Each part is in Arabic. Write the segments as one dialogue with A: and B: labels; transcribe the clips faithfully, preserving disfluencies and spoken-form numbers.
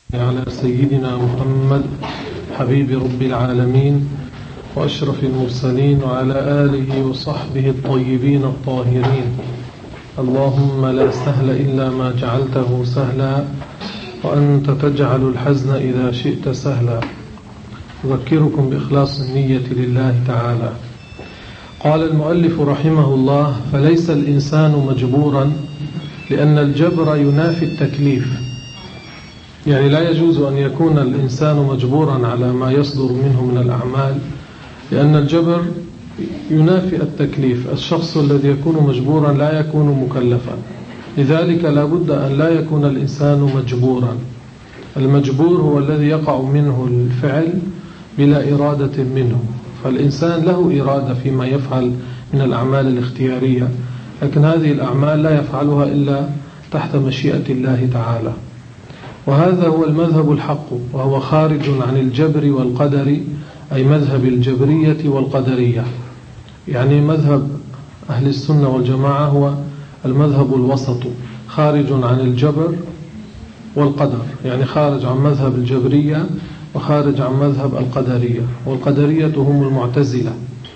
A: على سيدنا محمد حبيب رب العالمين وأشرف المرسلين وعلى آله وصحبه الطيبين الطاهرين. اللهم لا سهل إلا ما جعلته سهلا وأنت تجعل الحزن إذا شئت سهلا. أذكركم بإخلاص النية لله تعالى. قال المؤلف رحمه الله: فليس الإنسان مجبورا، لأن الجبر ينافي التكليف. يعني لا يجوز أن يكون الإنسان مجبورا على ما يصدر منه من الأعمال، لأن الجبر ينافي التكليف. الشخص الذي يكون مجبورا لا يكون مكلفا، لذلك لا بد أن لا يكون الإنسان مجبورا. المجبور هو الذي يقع منه الفعل بلا إرادة منه، فالإنسان له إرادة فيما يفعل من الأعمال الاختيارية، لكن هذه الأعمال لا يفعلها إلا تحت مشيئة الله تعالى. وهذا هو المذهب الحق، وهو خارج عن الجبر والقدر، أي مذهب الجبرية والقدرية. يعني مذهب أهل السنة والجماعة هو المذهب الوسط، خارج عن الجبر والقدر، يعني خارج عن مذهب الجبرية وخارج عن مذهب القدرية، والقدرية هم المعتزلة.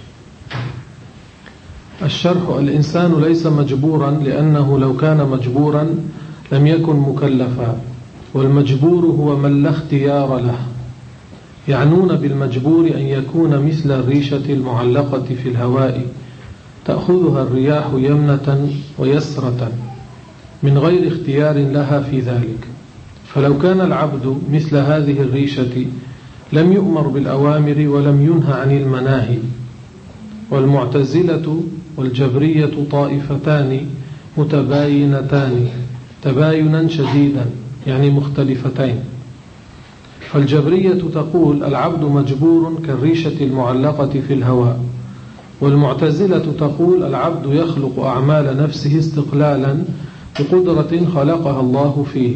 A: الشرح: الإنسان ليس مجبورا، لأنه لو كان مجبورا لم يكن مكلفا، والمجبور هو من لا اختيار له. يعنون بالمجبور أن يكون مثل الريشة المعلقة في الهواء تأخذها الرياح يمنة ويسرة من غير اختيار لها في ذلك. فلو كان العبد مثل هذه الريشة لم يؤمر بالأوامر ولم ينهى عن المناهي. والمعتزلة والجبرية طائفتان متباينتان تباينا شديدا، يعني مختلفتين. فالجبرية تقول العبد مجبور كالريشة المعلقة في الهواء، والمعتزلة تقول العبد يخلق أعمال نفسه استقلالا بقدرة خلقها الله فيه.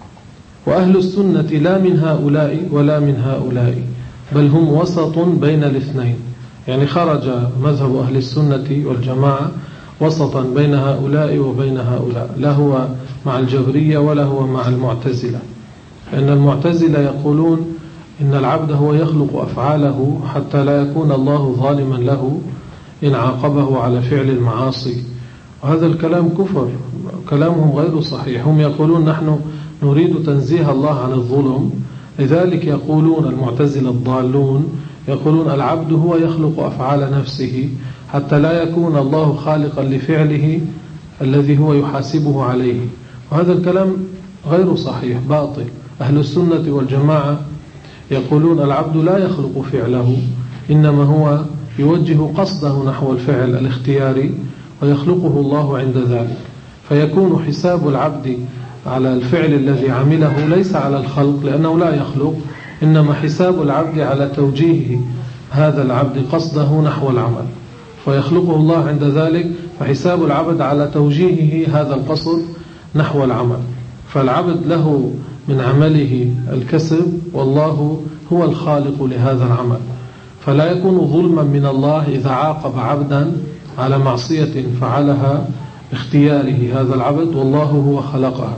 A: وأهل السنة لا من هؤلاء ولا من هؤلاء، بل هم وسط بين الاثنين، يعني خرج مذهب أهل السنة والجماعة وسطا بين هؤلاء وبين هؤلاء، لا هو مع الجبرية ولا هو مع المعتزلة. لأن المعتزلة يقولون إن العبد هو يخلق أفعاله حتى لا يكون الله ظالما له إن عاقبه على فعل المعاصي، وهذا الكلام كفر، كلامهم غير صحيح. هم يقولون نحن نريد تنزيه الله عن الظلم، لذلك يقولون المعتزلة الضالون يقولون العبد هو يخلق أفعال نفسه حتى لا يكون الله خالقا لفعله الذي هو يحاسبه عليه، وهذا الكلام غير صحيح، باطل. أهل السنة والجماعة يقولون العبد لا يخلق فعله، إنما هو يوجه قصده نحو الفعل الاختياري ويخلقه الله عند ذلك. فيكون حساب العبد على الفعل الذي عمله ليس على الخلق، لأنه لا يخلق، إنما حساب العبد على توجيه هذا العبد قصده نحو العمل، فيخلقه الله عند ذلك. فحساب العبد على توجيهه هذا القصد نحو العمل، فالعبد له من عمله الكسب، والله هو الخالق لهذا العمل. فلا يكون ظلما من الله إذا عاقب عبدا على معصية فعلها باختياره هذا العبد، والله هو خلقها.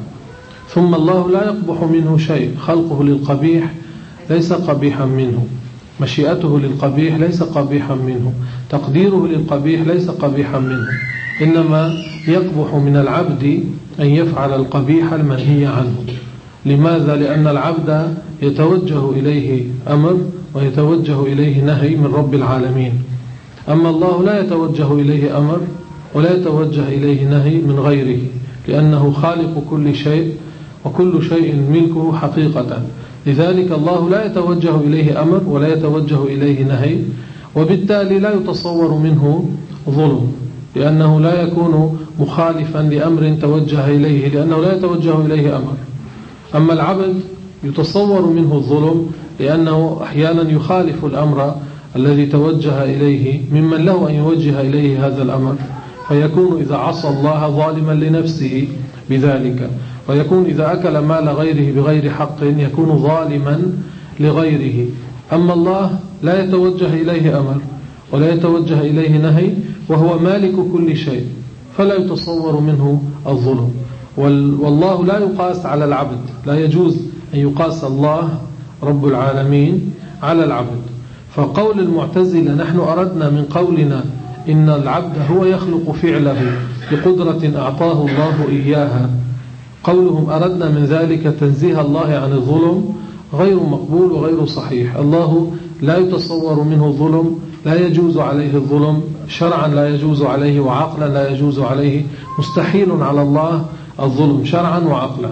A: ثم الله لا يقبح منه شيء، خلقه للقبيح ليس قبيحا منه، مشيئته للقبيح ليس قبيحا منه، تقديره للقبيح ليس قبيحا منه، إنما يقبح من العبد أن يفعل القبيح المنهي عنه. لماذا؟ لأن العبد يتوجه إليه أمر ويتوجه إليه نهي من رب العالمين، أما الله لا يتوجه إليه أمر ولا يتوجه إليه نهي من غيره، لأنه خالق كل شيء وكل شيء ملكه حقيقة. لذلك الله لا يتوجه إليه أمر ولا يتوجه إليه نهي، وبالتالي لا يتصور منه ظلم، لأنه لا يكون مخالفا لأمر توجه إليه، لأنه لا يتوجه إليه أمر. أما العبد يتصور منه الظلم، لأنه أحيانا يخالف الأمر الذي توجه إليه ممن له أن يوجه إليه هذا الأمر، فيكون إذا عصى الله ظالما لنفسه بذلك، ويكون إذا أكل مال غيره بغير حق يكون ظالما لغيره. أما الله لا يتوجه إليه أمر ولا يتوجه إليه نهي، وهو مالك كل شيء، فلا يتصور منه الظلم. والله لا يقاس على العبد، لا يجوز أن يقاس الله رب العالمين على العبد. فقول المعتزلة نحن أردنا من قولنا إن العبد هو يخلق فعله بقدرة أعطاه الله إياها، قولهم أردنا من ذلك تنزيه الله عن الظلم غير مقبول وغير صحيح. الله لا يتصور منه الظلم، لا يجوز عليه الظلم شرعا، لا يجوز عليه وعقلا لا يجوز عليه، مستحيل على الله الظلم شرعا وعقلا.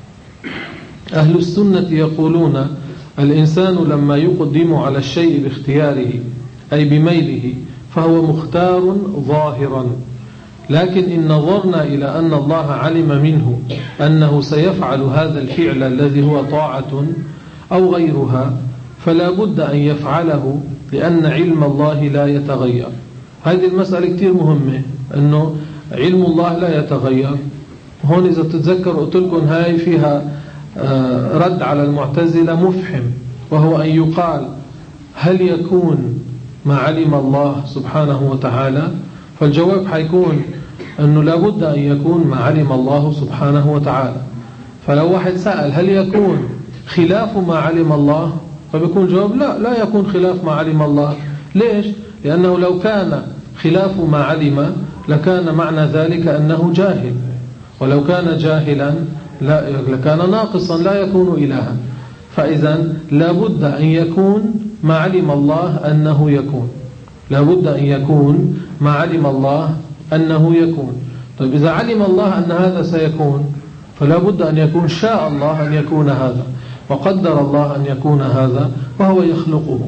A: أهل السنة يقولون الإنسان لما يقدم على الشيء باختياره أي بميله فهو مختار ظاهرا، لكن إن نظرنا إلى أن الله علم منه أنه سيفعل هذا الفعل الذي هو طاعة أو غيرها فلا بد أن يفعله، لأن علم الله لا يتغير. هذه المسألة كتير مهمة، أنه علم الله لا يتغير. هون إذا تتذكر قلت لكم هاي فيها رد على المعتزلة مفحم، وهو أن يقال هل يكون ما علم الله سبحانه وتعالى؟ فالجواب حيكون أنه لابد أن يكون ما علم الله سبحانه وتعالى. فلو واحد سأل هل يكون خلاف ما علم الله؟ فبيكون الجواب لا، لا يكون خلاف ما علم الله. ليش؟ لأنه لو كان خلاف ما علم لكان معنى ذلك أنه جاهل، ولو كان جاهلا لا لكان ناقصا لا يكون إلها. فإذا لابد أن يكون ما علم الله أنه يكون، لابد أن يكون ما علم الله أنه يكون. طيب إذا علم الله أن هذا سيكون فلا بد أن يكون شاء الله أن يكون هذا، وقدر الله أن يكون هذا، وهو يخلقه.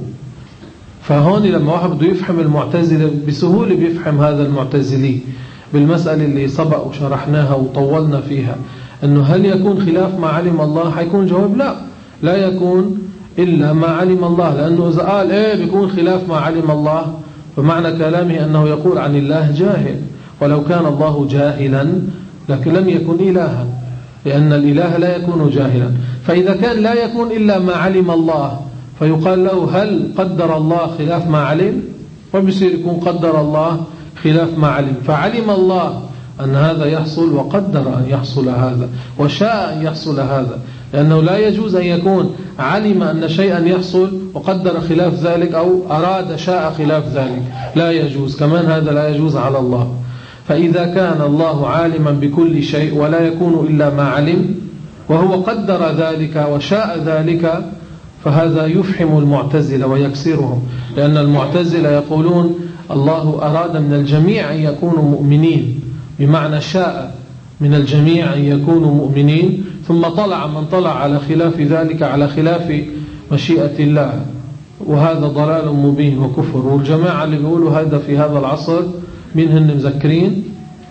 A: فهون لما واحد بده يفهم المعتزلة بسهولة بيفهم هذا المعتزلي بالمسألة اللي سبق وشرحناها وطولنا فيها، أنه هل يكون خلاف ما علم الله؟ حيكون جواب لا، لا يكون إلا ما علم الله، لأنه إذا قال إيه بيكون خلاف ما علم الله فمعنى كلامه أنه يقول عن الله جاهل، ولو كان الله جاهلا لكن لم يكن إلها، لأن الإله لا يكون جاهلا. فإذا كان لا يكون إلا ما علم الله فيقال له هل قدر الله خلاف ما علم؟ وبصير يكون قدر الله خلاف ما علم. فعلم الله أن هذا يحصل وقدر أن يحصل هذا وشاء أن يحصل هذا، لأنه لا يجوز أن يكون علم أن شيئا يحصل وقدر خلاف ذلك أو أراد شاء خلاف ذلك، لا يجوز. كمان هذا لا يجوز على الله. فإذا كان الله عالما بكل شيء ولا يكون إلا ما علم وهو قدر ذلك وشاء ذلك فهذا يفحم المعتزلة ويكسرهم، لأن المعتزلة يقولون الله أراد من الجميع أن يكونوا مؤمنين، بمعنى شاء من الجميع أن يكونوا مؤمنين، ثم طلع من طلع على خلاف ذلك على خلاف مشيئة الله، وهذا ضلال مبين وكفر. والجماعة اللي بيقولوا هذا في هذا العصر مين هن مذكرين؟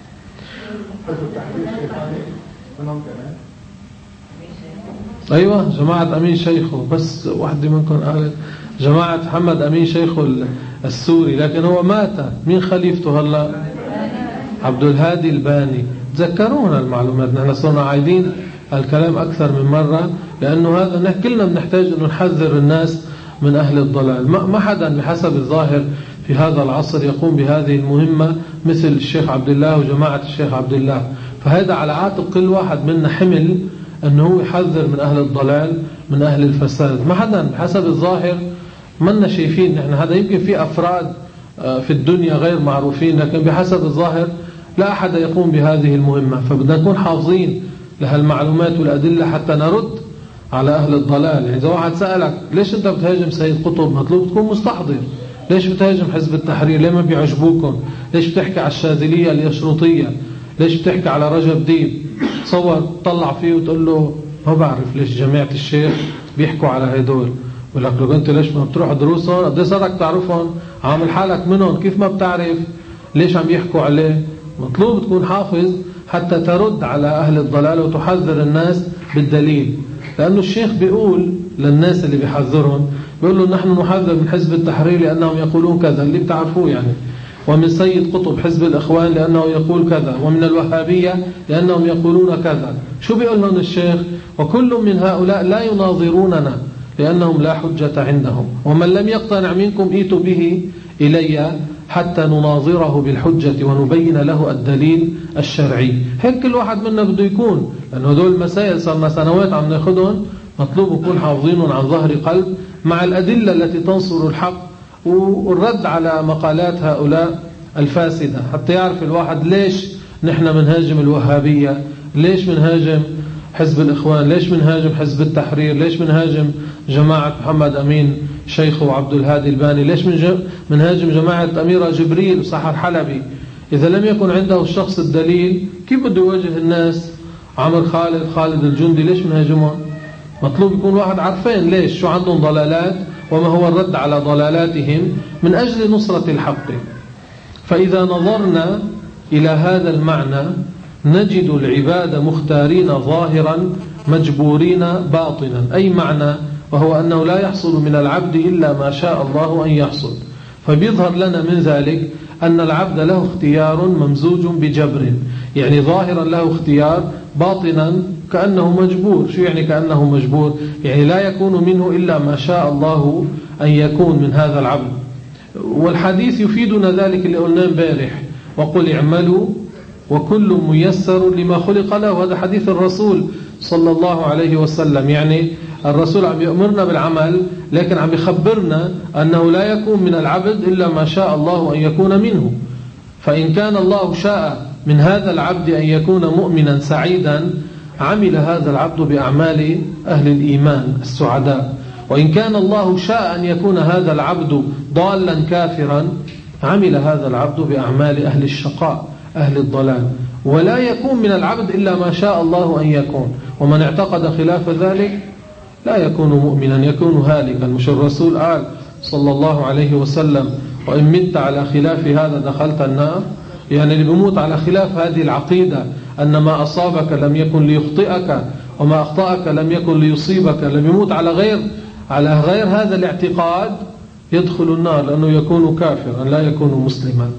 A: أيوة جماعة أمين شيخه، بس واحدة منكم قالت جماعة محمد أمين شيخه السوري، لكن هو مات. مين خليفته هلا؟ عبد الهادي الباني. تذكرونا المعلومات، نحن صرنا عايدين الكلام أكثر من مرة، لأنه هذا كلنا بنحتاج أن نحذر الناس من أهل الضلال. ما حدا بحسب الظاهر في هذا العصر يقوم بهذه المهمة مثل الشيخ عبد الله وجماعة الشيخ عبد الله. فهذا على عاتق كل واحد منا حمل أنه يحذر من أهل الضلال من أهل الفساد. ما حدا بحسب الظاهر منا شايفين، نحن هذا يمكن في أفراد في الدنيا غير معروفين، لكن بحسب الظاهر لا أحد يقوم بهذه المهمة. فبدنا نكون حافظين لهالمعلومات والأدلة حتى نرد على أهل الضلال. يعني إذا واحد سألك ليش أنت بتهاجم سيد قطب، مطلوب تكون مستحضر. ليش بتهاجم حزب التحرير؟ ليه ما بيعجبوكم؟ ليش بتحكي على الشاذلية اليشروطية؟ ليش بتحكي على رجب ديب؟ تصور تطلع فيه وتقول له ما بعرف ليش جماعة الشيخ بيحكوا على هدول. ولك لو أنت ليش ما بتروح دروسهم؟ قد ايه صارك تعرفهم؟ عامل حالك منهم، كيف ما بتعرف ليش عم يحكوا عليه؟ مطلوب تكون حافظ حتى ترد على أهل الضلال وتحذر الناس بالدليل. لأنه الشيخ بيقول للناس اللي بيحذرهم، بيقول له نحن نحذر من حزب التحرير لأنهم يقولون كذا، اللي بتعرفوه يعني، ومن سيد قطب حزب الإخوان لأنه يقول كذا، ومن الوهابية لأنهم يقولون كذا. شو بيقول لهم الشيخ؟ وكل من هؤلاء لا يناظروننا لأنهم لا حجة عندهم، ومن لم يقتنع منكم ائتوا به إلي حتى نناظره بالحجة ونبين له الدليل الشرعي. هيك كل واحد منا بده يكون، لأنه هدول المسائل صارنا سنوات عم ناخدهم مطلوب يكون حافظين عن ظهر قلب مع الأدلة التي تنصر الحق والرد على مقالات هؤلاء الفاسدة، حتى يعرف الواحد ليش نحن منهاجم الوهابية، ليش منهاجم حزب الإخوان، ليش منهاجم حزب التحرير، ليش منهاجم جماعة محمد أمين شيخ وعبد الهادي الباني، ليش منهاجم جماعة أميرة جبريل وسحر حلبي. إذا لم يكن عنده الشخص الدليل كيف بده يواجه الناس؟ عمر خالد، خالد الجندي، ليش منهاجمهم؟ مطلوب يكون واحد عارفين ليش، شو عندهم ضلالات وما هو الرد على ضلالاتهم من أجل نصرة الحق. فإذا نظرنا إلى هذا المعنى نجد العباد مختارين ظاهرا مجبورين باطنا، أي معنى وهو أنه لا يحصل من العبد إلا ما شاء الله أن يحصل. فبيظهر لنا من ذلك أن العبد له اختيار ممزوج بجبر، يعني ظاهرا له اختيار، باطنا كأنه مجبور. شو يعني كأنه مجبور؟ يعني لا يكون منه إلا ما شاء الله أن يكون من هذا العبد. والحديث يفيدنا ذلك اللي قلناه امبارح، وقل اعملوا وكل ميسر لما خلق له. هذا حديث الرسول صلى الله عليه وسلم، يعني الرسول عم يأمرنا بالعمل لكن عم يخبرنا أنه لا يكون من العبد إلا ما شاء الله أن يكون منه. فإن كان الله شاء من هذا العبد أن يكون مؤمنا سعيدا عمل هذا العبد بأعمال أهل الإيمان السعداء، وإن كان الله شاء أن يكون هذا العبد ضالا كافرا عمل هذا العبد بأعمال أهل الشقاء أهل الضلال. ولا يكون من العبد إلا ما شاء الله أن يكون، ومن اعتقد خلاف ذلك لا يكون مؤمنا، يكون هالكا. مش الرسول قال صلى الله عليه وسلم وإن مت على خلاف هذا دخلت النار؟ يعني اللي بيموت على خلاف هذه العقيدة أن ما أصابك لم يكن ليخطئك وما أخطأك لم يكن ليصيبك، اللي بيموت على غير على غير هذا الاعتقاد يدخل النار لأنه يكون كافرا لا يكون مسلما.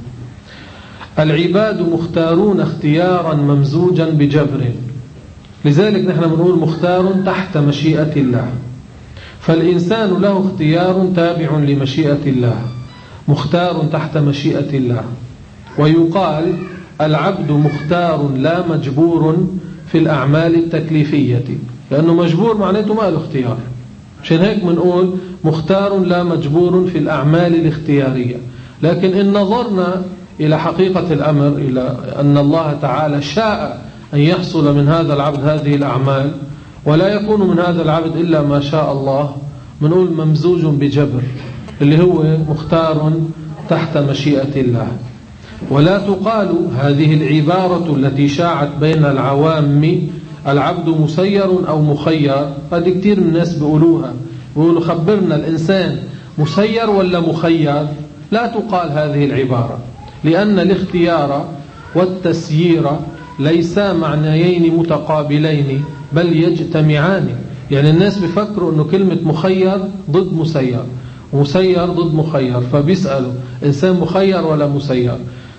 A: العباد مختارون اختيارا ممزوجا بجبر، لذلك نحن بنقول مختار تحت مشيئة الله. فالإنسان له اختيار تابع لمشيئة الله، مختار تحت مشيئة الله. ويقال العبد مختار لا مجبور في الأعمال التكليفية، لأنه مجبور معناته ما له اختيار. عشان هيك بنقول مختار لا مجبور في الأعمال الاختيارية. لكن إن نظرنا إلى حقيقة الأمر، إلى أن الله تعالى شاء أن يحصل من هذا العبد هذه الأعمال ولا يكون من هذا العبد إلا ما شاء الله، بنقول ممزوج بجبر اللي هو مختار تحت مشيئة الله. ولا تقال هذه العبارة التي شاعت بين العوام العبد مسير أو مخير. هذه كتير من الناس بيقولوها، بيقولوا خبرنا الإنسان مسير ولا مخير. لا تقال هذه العبارة، لأن الاختيار والتسيير ليسا معنيين متقابلين بل يجتمعان. يعني الناس بيفكروا أنه كلمة مخير ضد مسير ومسير ضد مخير، فبيسألوا إنسان مخير ولا مسير.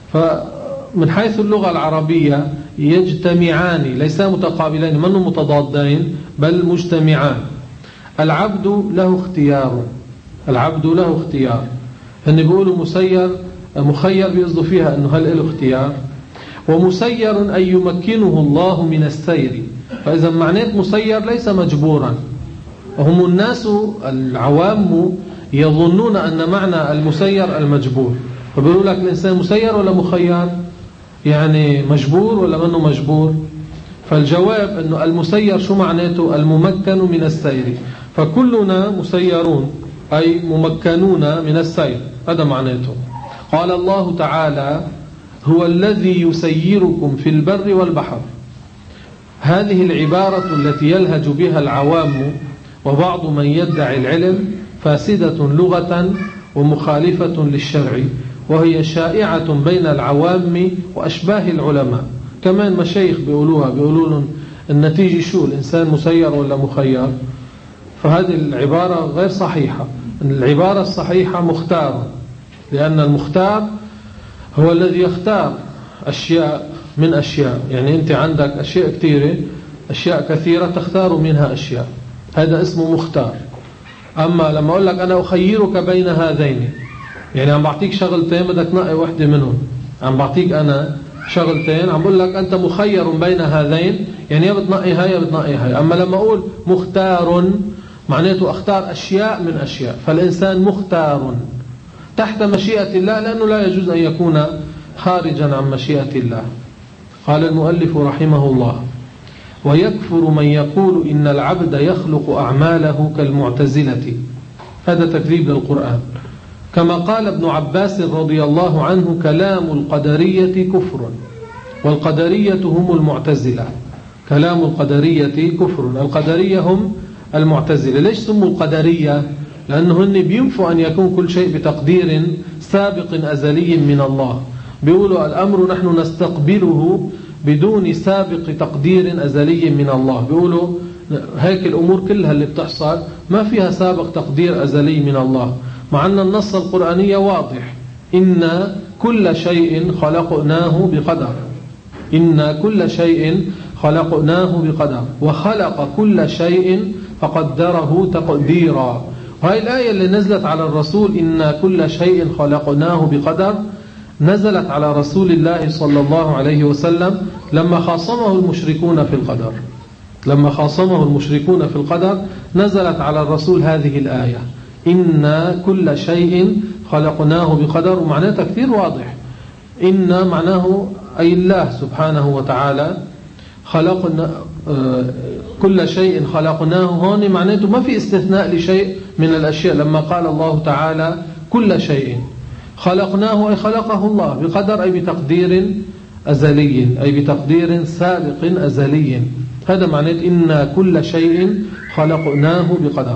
A: فمن حيث اللغة العربية يجتمعان ليسا متقابلين، منهم متضادين بل مجتمعان. العبد له اختيار، العبد له اختيار. هن بيقولوا مسير مخير بيقصدوا فيها أنه هل له اختيار، ومسير أن يمكنه الله من السير. فإذا معنات مسير ليس مجبورا. وهم الناس العوام يظنون أن معنى المسير المجبور، فبيقولوا لك الإنسان مسير ولا مخير، يعني مجبور ولا منه مجبور. فالجواب أنه المسير شو معناته؟ الممكن من السير. فكلنا مسيرون أي ممكنون من السير، هذا معناته. قال الله تعالى هو الذي يسيركم في البر والبحر. هذه العبارة التي يلهج بها العوام وبعض من يدعي العلم فاسدة لغة ومخالفة للشرع، وهي شائعة بين العوام وأشباه العلماء. كمان مشايخ بيقولوها، بيقولون النتيجة شو، الإنسان مسير ولا مخير. فهذه العبارة غير صحيحة. العبارة الصحيحة مختار، لأن المختار هو الذي يختار أشياء من أشياء. يعني أنت عندك أشياء كثيرة، أشياء كثيرة تختار منها أشياء، هذا اسمه مختار. أما لما أقول لك أنا أخيرك بين هذين، يعني عم بعطيك شغلتين بدك تنقي واحدة منهم، عم بعطيك أنا شغلتين، عم بقول لك أنت مخير بين هذين، يعني يا بتنقي هاي يا بتنقي هاي. أما لما أقول مختار معناته أختار أشياء من أشياء، فالإنسان مختار تحت مشيئة الله، لأنه لا يجوز أن يكون خارجا عن مشيئة الله. قال المؤلف رحمه الله: ويكفر من يقول إن العبد يخلق أعماله كالمعتزلة. هذا تكذيب للقرآن. كما قال ابن عباس رضي الله عنه: كلام القدرية كفر، والقدرية هم المعتزلة. كلام القدرية كفر، القدرية هم المعتزلة. ليش سموا القدرية؟ لأنه هن بينفوا أن يكون كل شيء بتقدير سابق أزلي من الله. بيقولوا الأمر نحن نستقبله بدون سابق تقدير أزلي من الله. بيقولوا هيك الأمور كلها اللي بتحصل ما فيها سابق تقدير أزلي من الله، مع أن النص القرآني واضح: إن كل شيء خلقناه بقدر. إن كل شيء خلقناه بقدر، وخلق كل شيء فقدره تقديرا. وهي الآية اللي نزلت على الرسول: إن كل شيء خلقناه بقدر، نزلت على رسول الله صلى الله عليه وسلم لما خاصمه المشركون في القدر. لما خاصمه المشركون في القدر نزلت على الرسول هذه الآية: إن كل شيء خلقناه بقدر. ومعناتها كثير واضح. إن معناه أي الله سبحانه وتعالى خلقنا كل شيء خلقناه. هون معناته ما في استثناء لشيء من الأشياء. لما قال الله تعالى كل شيء خلقناه أي خلقه الله بقدر، أي بتقدير أزلي، أي بتقدير سابق أزلي. هذا معناه إن كل شيء خلقناه بقدر.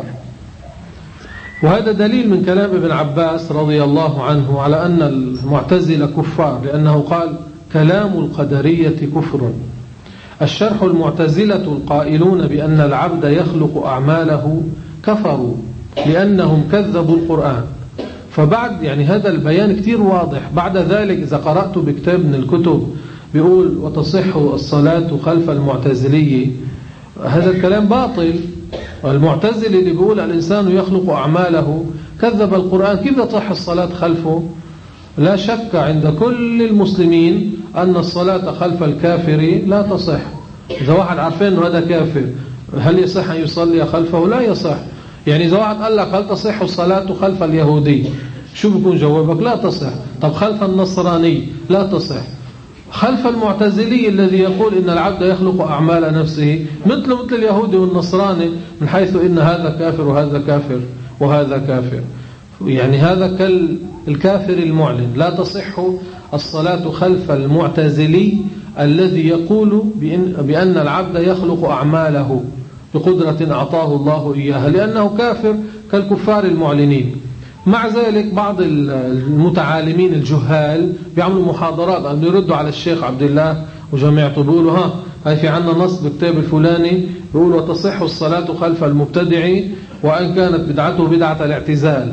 A: وهذا دليل من كلام ابن عباس رضي الله عنه على أن المعتزلة كفار، لأنه قال كلام القدرية كفر. الشرح: المعتزلة القائلون بأن العبد يخلق أعماله كفروا لأنهم كذبوا القرآن. فبعد يعني هذا البيان كتير واضح. بعد ذلك إذا قرأت بكتاب من الكتب بيقول وتصح الصلاة خلف المعتزلي، هذا الكلام باطل. المعتزلي اللي بيقول الإنسان يخلق أعماله كذب القرآن، كيف تصح الصلاة خلفه؟ لا شك عند كل المسلمين أن الصلاة خلف الكافر لا تصح. إذا واحد عارفين أنه هذا كافر، هل يصح أن يصلي خلفه؟ لا يصح. يعني إذا واحد قال لك هل تصح الصلاة خلف اليهودي، شو بيكون جوابك؟ لا تصح. طب خلف النصراني؟ لا تصح. خلف المعتزلي الذي يقول إن العبد يخلق أعمال نفسه مثل مثل اليهودي والنصراني، من حيث إن هذا كافر وهذا كافر وهذا كافر، يعني هذا كالكافر المعلن. لا تصح الصلاة خلف المعتزلي الذي يقول بأن, بأن العبد يخلق أعماله بقدرة أعطاه الله إياها، لأنه كافر كالكفار المعلنين. مع ذلك بعض المتعالمين الجهال بيعملوا محاضرات أن يردوا على الشيخ عبد الله وجماعته، بيقولوا ها هاي في عنا نص بالكتاب الفلاني بيقول وتصح الصلاة خلف المبتدع وأن كانت بدعته بدعة الاعتزال.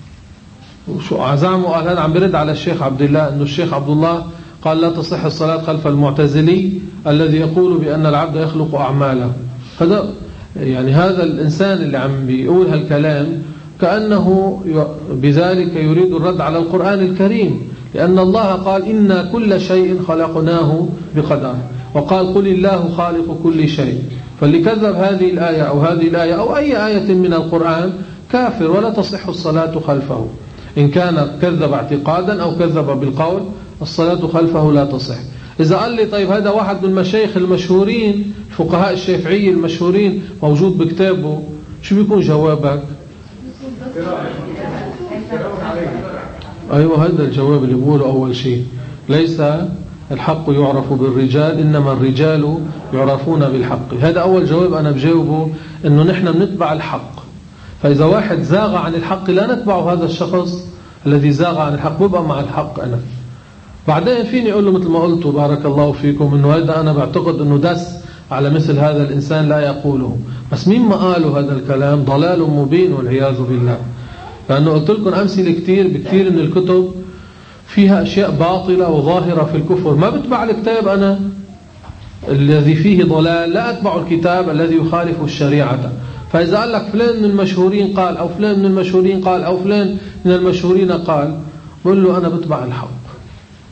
A: وشو عزامه قال هذا عم برد على الشيخ عبد الله، أنه الشيخ عبد الله قال لا تصح الصلاة خلف المعتزلي الذي يقول بأن العبد يخلق أعماله. هذا يعني هذا الإنسان اللي عم بيقول هالكلام كأنه بذلك يريد الرد على القرآن الكريم، لأن الله قال إن كل شيء خلقناه بقدر، وقال قل الله خالق كل شيء. فاللي كذب هذه الآية أو هذه الآية أو أي آية من القرآن كافر ولا تصح الصلاة خلفه. إن كان كذب اعتقادا أو كذب بالقول الصلاة خلفه لا تصح. إذا قال لي طيب هذا واحد من المشايخ المشهورين الفقهاء الشافعي المشهورين موجود بكتابه، شو بيكون جوابك؟ أيوة هذا الجواب اللي بقوله أول شيء، ليس الحق يعرف بالرجال إنما الرجال يعرفون بالحق. هذا أول جواب أنا بجاوبه، إنه نحن بنتبع الحق. فإذا واحد زاغ عن الحق لا نتبع هذا الشخص الذي زاغ عن الحق، ببقى مع الحق أنا. بعدين فيني أقول له مثل ما قلته بارك الله فيكم إنه هذا أنا بعتقد إنه دس على مثل هذا الإنسان لا يقوله، بس مين ما قاله هذا الكلام ضلال مبين والعياذ بالله. لأنه قلت لكم أمثلة كتير بكتير من الكتب فيها أشياء باطلة وظاهرة في الكفر، ما بتبع الكتاب أنا الذي فيه ضلال، لا أتبع الكتاب الذي يخالف الشريعة. فإذا قال لك فلان من المشهورين قال أو فلان من المشهورين قال أو فلان من المشهورين قال، بقول له أنا بتبع الحق.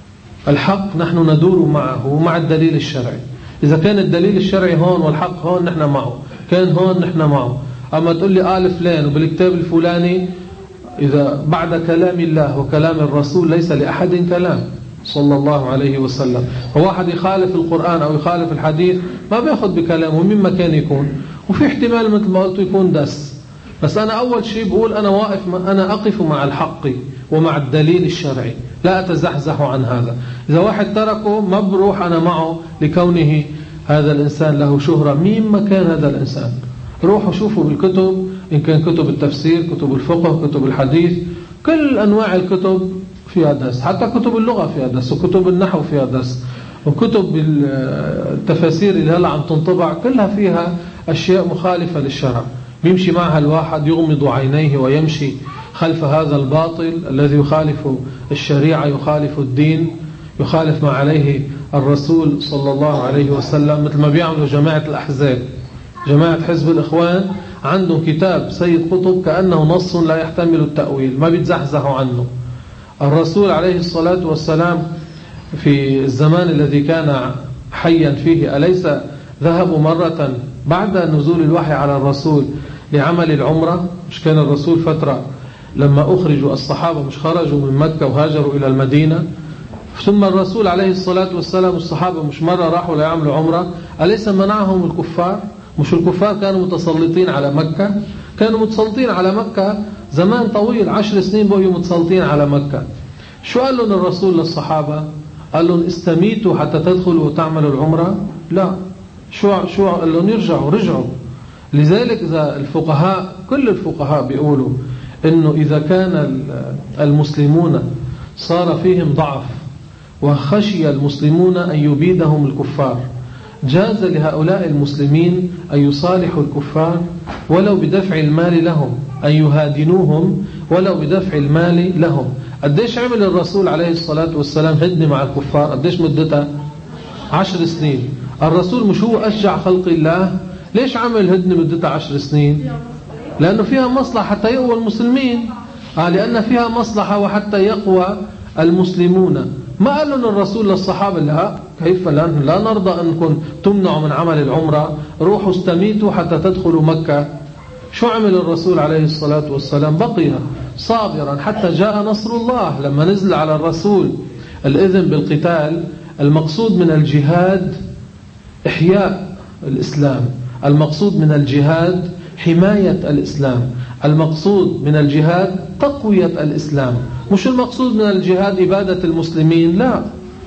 A: الحق نحن ندور معه مع الدليل الشرعي. إذا كان الدليل الشرعي هون والحق هون نحن معه، كان هون نحن معه. أما تقول لي آل فلان وبالكتاب الفلاني، إذا بعد كلام الله وكلام الرسول ليس لأحد كلام صلى الله عليه وسلم. فواحد يخالف القرآن أو يخالف الحديث ما بياخد بكلامه مما كان يكون، وفي احتمال مثل ما قلت يكون دس. بس أنا أول شيء بقول أنا واقف، أنا أقف مع الحق ومع الدليل الشرعي، لا أتزحزح عن هذا. إذا واحد تركه ما بروح أنا معه لكونه هذا الإنسان له شهرة. مين ما كان هذا الإنسان، روحوا شوفوا بالكتب، إن كان كتب التفسير، كتب الفقه، كتب الحديث، كل أنواع الكتب فيها دس، حتى كتب اللغة فيها دس، وكتب النحو فيها دس، وكتب التفاسير اللي هلا عم تنطبع كلها فيها أشياء مخالفة للشرع. بيمشي معها الواحد يغمض عينيه ويمشي خلف هذا الباطل الذي يخالف الشريعة، يخالف الدين، يخالف ما عليه الرسول صلى الله عليه وسلم. مثل ما بيعملوا جماعة الأحزاب، جماعة حزب الإخوان عندهم كتاب سيد قطب كأنه نص لا يحتمل التأويل، ما بيتزحزحوا عنه. الرسول عليه الصلاة والسلام في الزمان الذي كان حيا فيه أليس ذهبوا مرة بعد نزول الوحي على الرسول لعمل العمرة؟ مش كان الرسول فترة لما أخرجوا الصحابة مش خرجوا من مكة وهاجروا إلى المدينة؟ ثم الرسول عليه الصلاة والسلام الصحابة مش مرة راحوا ليعملوا عمرة؟ أليس منعهم الكفار؟ مش الكفار كانوا متسلطين على مكة؟ كانوا متسلطين على مكة زمان طويل، عشر سنين بقوا متسلطين على مكة. شو قال لهم الرسول للصحابة؟ قال لهم استميتوا حتى تدخلوا وتعملوا العمرة؟ لا. شو شو قال لهم؟ يرجعوا رجعوا. لذلك إذا الفقهاء كل الفقهاء بيقولوا إنه إذا كان المسلمون صار فيهم ضعف وخشي المسلمون أن يبيدهم الكفار، جاز لهؤلاء المسلمين أن يصالحوا الكفار ولو بدفع المال لهم، أن يهادنوهم ولو بدفع المال لهم. قديش عمل الرسول عليه الصلاة والسلام هدنة مع الكفار؟ قديش مدتها؟ عشر سنين. الرسول مش هو أشجع خلق الله؟ ليش عمل هدنة مدتها عشر سنين؟ لأنه فيها مصلحة حتى يقوى المسلمين. آه لأن فيها مصلحة وحتى يقوى المسلمون. ما قال لهم الرسول للصحابة لا كيف لا, لا نرضى أنكم تمنعوا من عمل العمرة، روحوا استميتوا حتى تدخلوا مكة. شو عمل الرسول عليه الصلاة والسلام؟ بقي صابرا حتى جاء نصر الله. لما نزل على الرسول الإذن بالقتال، المقصود من الجهاد إحياء الإسلام، المقصود من الجهاد حماية الإسلام، المقصود من الجهاد تقوية الإسلام، مش المقصود من الجهاد إبادة المسلمين. لا.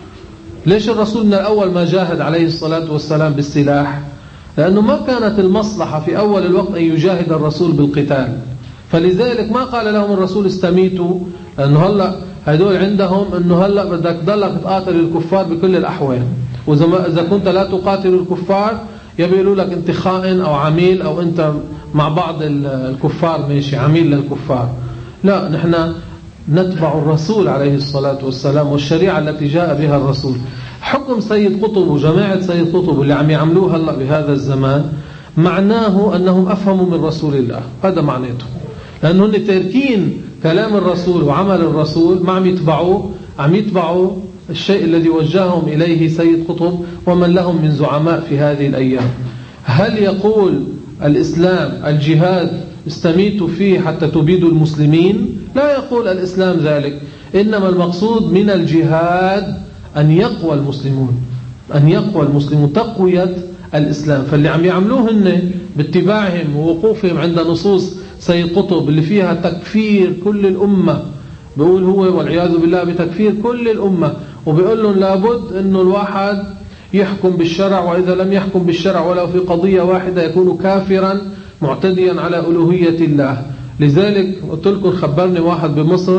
A: ليش الرسول من الأول ما جاهد عليه الصلاة والسلام بالسلاح؟ لأنه ما كانت المصلحة في أول الوقت أن يجاهد الرسول بالقتال، فلذلك ما قال لهم الرسول استميتوا، لأنه هلأ هدول عندهم أنه هلأ بدك ضلك تقاتل الكفار بكل الأحوال، وإذا كنت لا تقاتل الكفار يبيقولوا لك أنت خائن أو عميل، أو أنت مع بعض الكفار ماشي عميل للكفار. لا، نحن نتبع الرسول عليه الصلاة والسلام والشريعة التي جاء بها الرسول. حكم سيد قطب وجماعة سيد قطب اللي عم يعملوه هلأ بهذا الزمان معناه أنهم أفهموا من رسول الله، هذا معناته، لأنهم تاركين كلام الرسول وعمل الرسول، ما عم يتبعوه، عم يتبعوا الشيء الذي وجههم إليه سيد قطب ومن لهم من زعماء في هذه الأيام. هل يقول الإسلام الجهاد استميتوا فيه حتى تبيدوا المسلمين؟ لا يقول الإسلام ذلك، إنما المقصود من الجهاد أن يقوى المسلمون، أن يقوى المسلمون، تقوية الإسلام. فاللي عم يعملوه هن باتباعهم ووقوفهم عند نصوص سيد قطب اللي فيها تكفير كل الأمة، بيقول هو والعياذ بالله بتكفير كل الأمة، وبيقول لهم لابد أنه الواحد يحكم بالشرع، وإذا لم يحكم بالشرع ولو في قضية واحدة يكون كافرا معتديا على ألوهية الله. لذلك قلت لكم خبرني واحد بمصر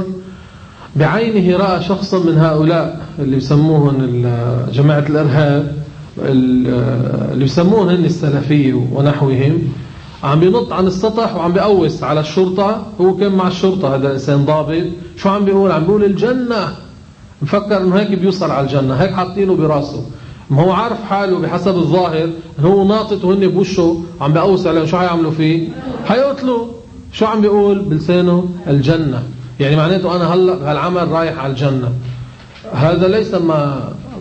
A: بعينه رأى شخصا من هؤلاء اللي يسموهن جماعة الإرهاب، اللي يسموهن السلفية ونحوهم، عم بينط عن السطح وعم بيقوس على الشرطة. هو كان مع الشرطة، هذا إنسان ضابط. شو عم بيقول؟ عم بيقول الجنة، مفكر إنه هيك بيوصل على الجنة، هيك حاطينه براسه. ما هو عارف حاله بحسب الظاهر هو ناطط وهن بوشه عم بيقوس عليه. شو هيعملوا فيه؟ هيقتلوا. شو عم بيقول بلسانه؟ الجنة، يعني معناته أنا هلأ بهالعمل رايح على الجنة. هذا ليس ما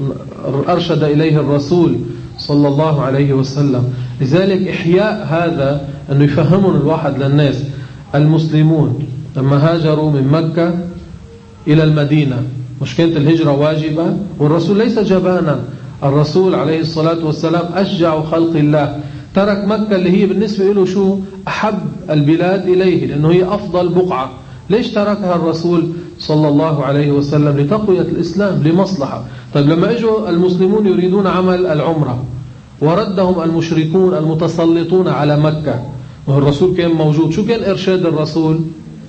A: أرشد إليه الرسول صلى الله عليه وسلم. لذلك إحياء هذا أنه يفهمون الواحد للناس. المسلمون لما هاجروا من مكة إلى المدينة، مش كانت الهجرة واجبة؟ والرسول ليس جبانا، الرسول عليه الصلاة والسلام أشجع خلق الله، ترك مكة اللي هي بالنسبة له شو أحب البلاد إليه، لأنه هي أفضل بقعة. ليش تركها الرسول صلى الله عليه وسلم؟ لتقوية الإسلام، لمصلحة. طيب لما اجوا المسلمون يريدون عمل العمرة وردهم المشركون المتسلطون على مكة، والرسول كان موجود، شو كان إرشاد الرسول؟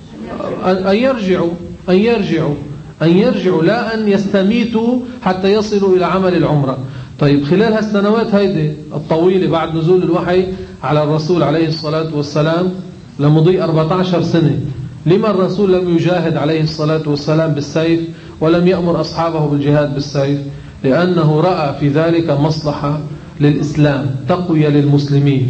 A: أن يرجعوا أن يرجعوا أن يرجعوا لا أن يستميتوا حتى يصلوا إلى عمل العمرة. طيب خلال هالسنوات هيدي الطويلة بعد نزول الوحي على الرسول عليه الصلاة والسلام لمضي أربعة عشر سنة، لما الرسول لم يجاهد عليه الصلاة والسلام بالسيف ولم يأمر أصحابه بالجهاد بالسيف؟ لأنه رأى في ذلك مصلحة للإسلام، تقوية للمسلمين.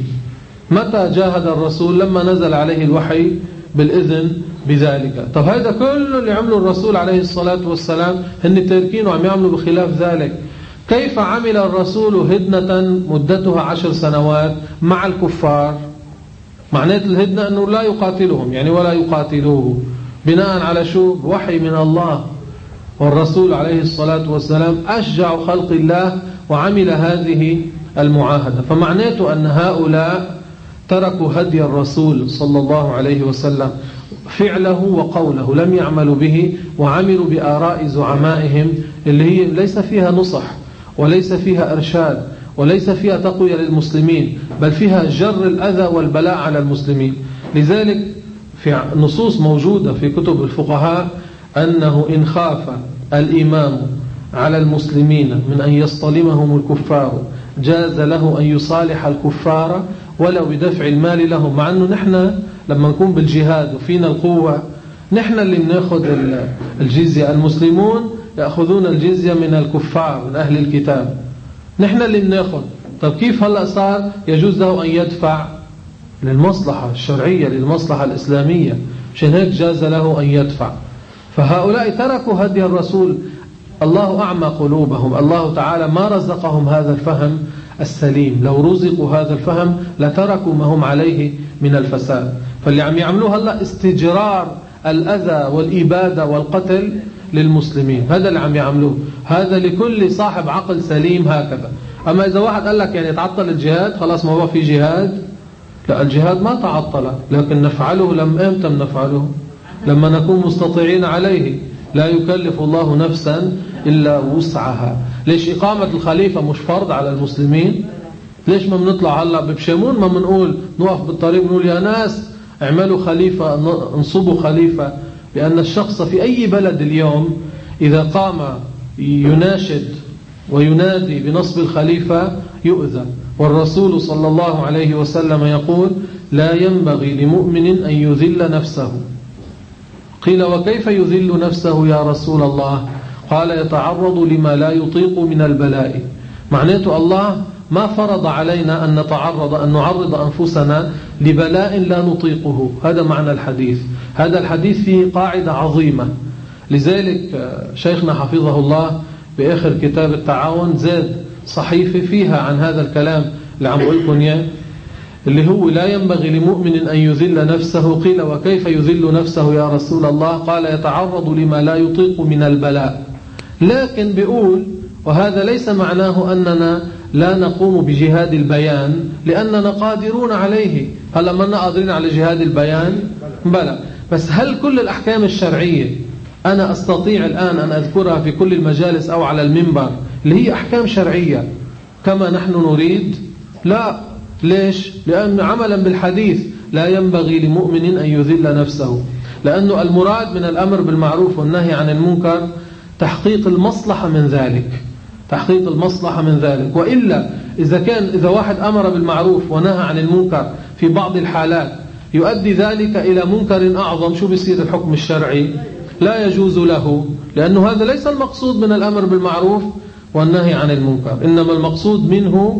A: متى جاهد الرسول؟ لما نزل عليه الوحي بالإذن بذلك. طب هذا كله اللي عمله الرسول عليه الصلاة والسلام هن تاركين وعم يعملوا بخلاف ذلك. كيف عمل الرسول هدنة مدتها عشر سنوات مع الكفار؟ معنات الهدنة أنه لا يقاتلهم يعني ولا يقاتلوه، بناء على شو؟ وحي من الله. والرسول عليه الصلاة والسلام أشجع خلق الله وعمل هذه المعاهدة. فمعناته أن هؤلاء تركوا هدي الرسول صلى الله عليه وسلم، فعله وقوله لم يعملوا به، وعملوا بآراء زعمائهم اللي هي ليس فيها نصح وليس فيها إرشاد وليس فيها تقوية للمسلمين، بل فيها جر الأذى والبلاء على المسلمين. لذلك في نصوص موجودة في كتب الفقهاء أنه إن خاف الإمام على المسلمين من أن يصطلمهم الكفار جاز له أن يصالح الكفار ولو بدفع المال لهم. مع أنه نحن لما نكون بالجهاد وفينا القوة نحن اللي بناخذ الجزية، المسلمون يأخذون الجزية من الكفار من أهل الكتاب، نحن اللي بناخذ. طب كيف هلأ صار يجوز له أن يدفع؟ للمصلحة الشرعية للمصلحة الإسلامية، عشان هيك جاز له أن يدفع. فهؤلاء تركوا هدي الرسول، الله أعمى قلوبهم، الله تعالى ما رزقهم هذا الفهم السليم. لو رزقوا هذا الفهم لتركوا ما هم عليه من الفساد. فاللي عم يعملوه هلأ استجرار الأذى والإبادة والقتل للمسلمين، هذا اللي عم يعملوه. هذا لكل صاحب عقل سليم هكذا. أما إذا واحد قال لك يعني تعطل الجهاد خلاص ما هو في جهاد، لا، الجهاد ما تعطل، لكن نفعله لم امتى نفعله؟ لما نكون مستطيعين عليه. لا يكلف الله نفسا إلا وسعها. ليش إقامة الخليفة مش فرض على المسلمين؟ ليش ما بنطلع هلا ببشمون ما بنقول نوقف بالطريق بنقول يا ناس اعملوا خليفة، انصبوا خليفة؟ لأن الشخص في أي بلد اليوم إذا قام يناشد وينادي بنصب الخليفة يؤذى. والرسول صلى الله عليه وسلم يقول لا ينبغي لمؤمن أن يذل نفسه. قيل وكيف يذل نفسه يا رسول الله؟ قال يتعرض لما لا يطيق من البلاء. معناته الله ما فرض علينا أن نتعرض أن نعرض أنفسنا لبلاء لا نطيقه. هذا معنى الحديث. هذا الحديث فيه قاعدة عظيمة. لذلك شيخنا حفظه الله بآخر كتاب التعاون زاد صحيفة فيها عن هذا الكلام اللي عم أقول لكم إياه، اللي هو لا ينبغي لمؤمن أن يذل نفسه. قيل وكيف يذل نفسه يا رسول الله؟ قال يتعرض لما لا يطيق من البلاء. لكن بيقول وهذا ليس معناه أننا لا نقوم بجهاد البيان، لأننا قادرون عليه. هل ما قادرين على جهاد البيان؟ بلى. بس هل كل الأحكام الشرعية أنا أستطيع الآن أن أذكرها في كل المجالس أو على المنبر اللي هي أحكام شرعية كما نحن نريد؟ لا. ليش؟ لأن عملا بالحديث لا ينبغي لمؤمن أن يذل نفسه، لأنه المراد من الأمر بالمعروف والنهي عن المنكر تحقيق المصلحة من ذلك، تحقيق المصلحة من ذلك. وإلا إذا كان إذا واحد أمر بالمعروف ونهى عن المنكر في بعض الحالات يؤدي ذلك إلى منكر أعظم، شو بيصير الحكم الشرعي؟ لا يجوز له، لأنه هذا ليس المقصود من الأمر بالمعروف والنهي عن المنكر، إنما المقصود منه